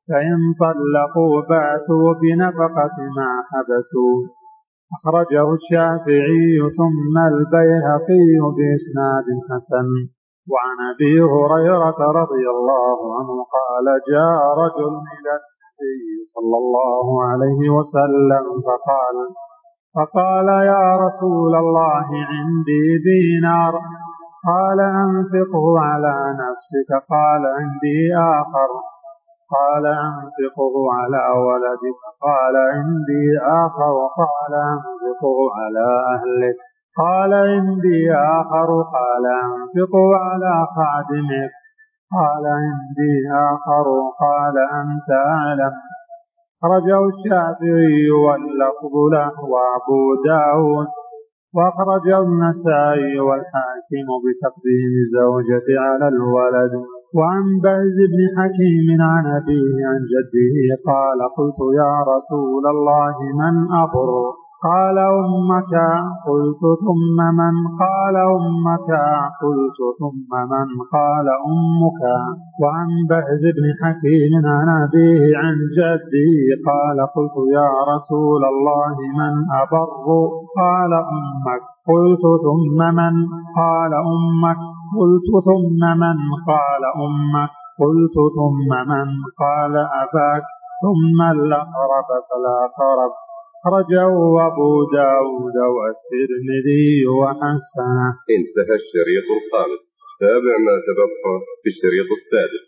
S2: فإن طلقوا بعثوا بنفقة ما حبسوا. أخرجه الشافعي ثم البيهقي بإسناد حسن. وعن أبي هريرة رضي الله عنه قال جاء رجل إلى النبي صلى الله عليه وسلم فقال فقال يا رسول الله عندي دينار. قال أنفقه على نفسك. قال عندي آخر. قال أنفقه على ولدك. قال عندي آخر. قال أنفقه على أهلك. قال عندي آخر. قال أنفقه على خادمك. قال عندي آخر. قال أنت أعلم. أخرجه الشافعي واللفظ له وأبو داود، وأخرجه النسائي والحاكم بتقديم الزوجة على الولد. وعن بهز بن حكيم عن أبيه عن جده قال قلت يا رسول الله من أبر؟ قال أمك. قلت ثم من؟ قال أمك. قلت ثم من؟ قال أمك. وعن بهز بن حكيم عن أبيه عن جده قال قلت يا رسول الله من أبر؟ قال أمك. قلت ثم من؟ قال أمك. قلت ثم من؟ قال أمك. قلت ثم من؟ قال أباك. ثم الأقرب فالأقرب. أخرجه أبو داود والترمذي وحسنه.
S1: انتهى الشريط الخامس. تابع ما تبقى في الشريط السادس.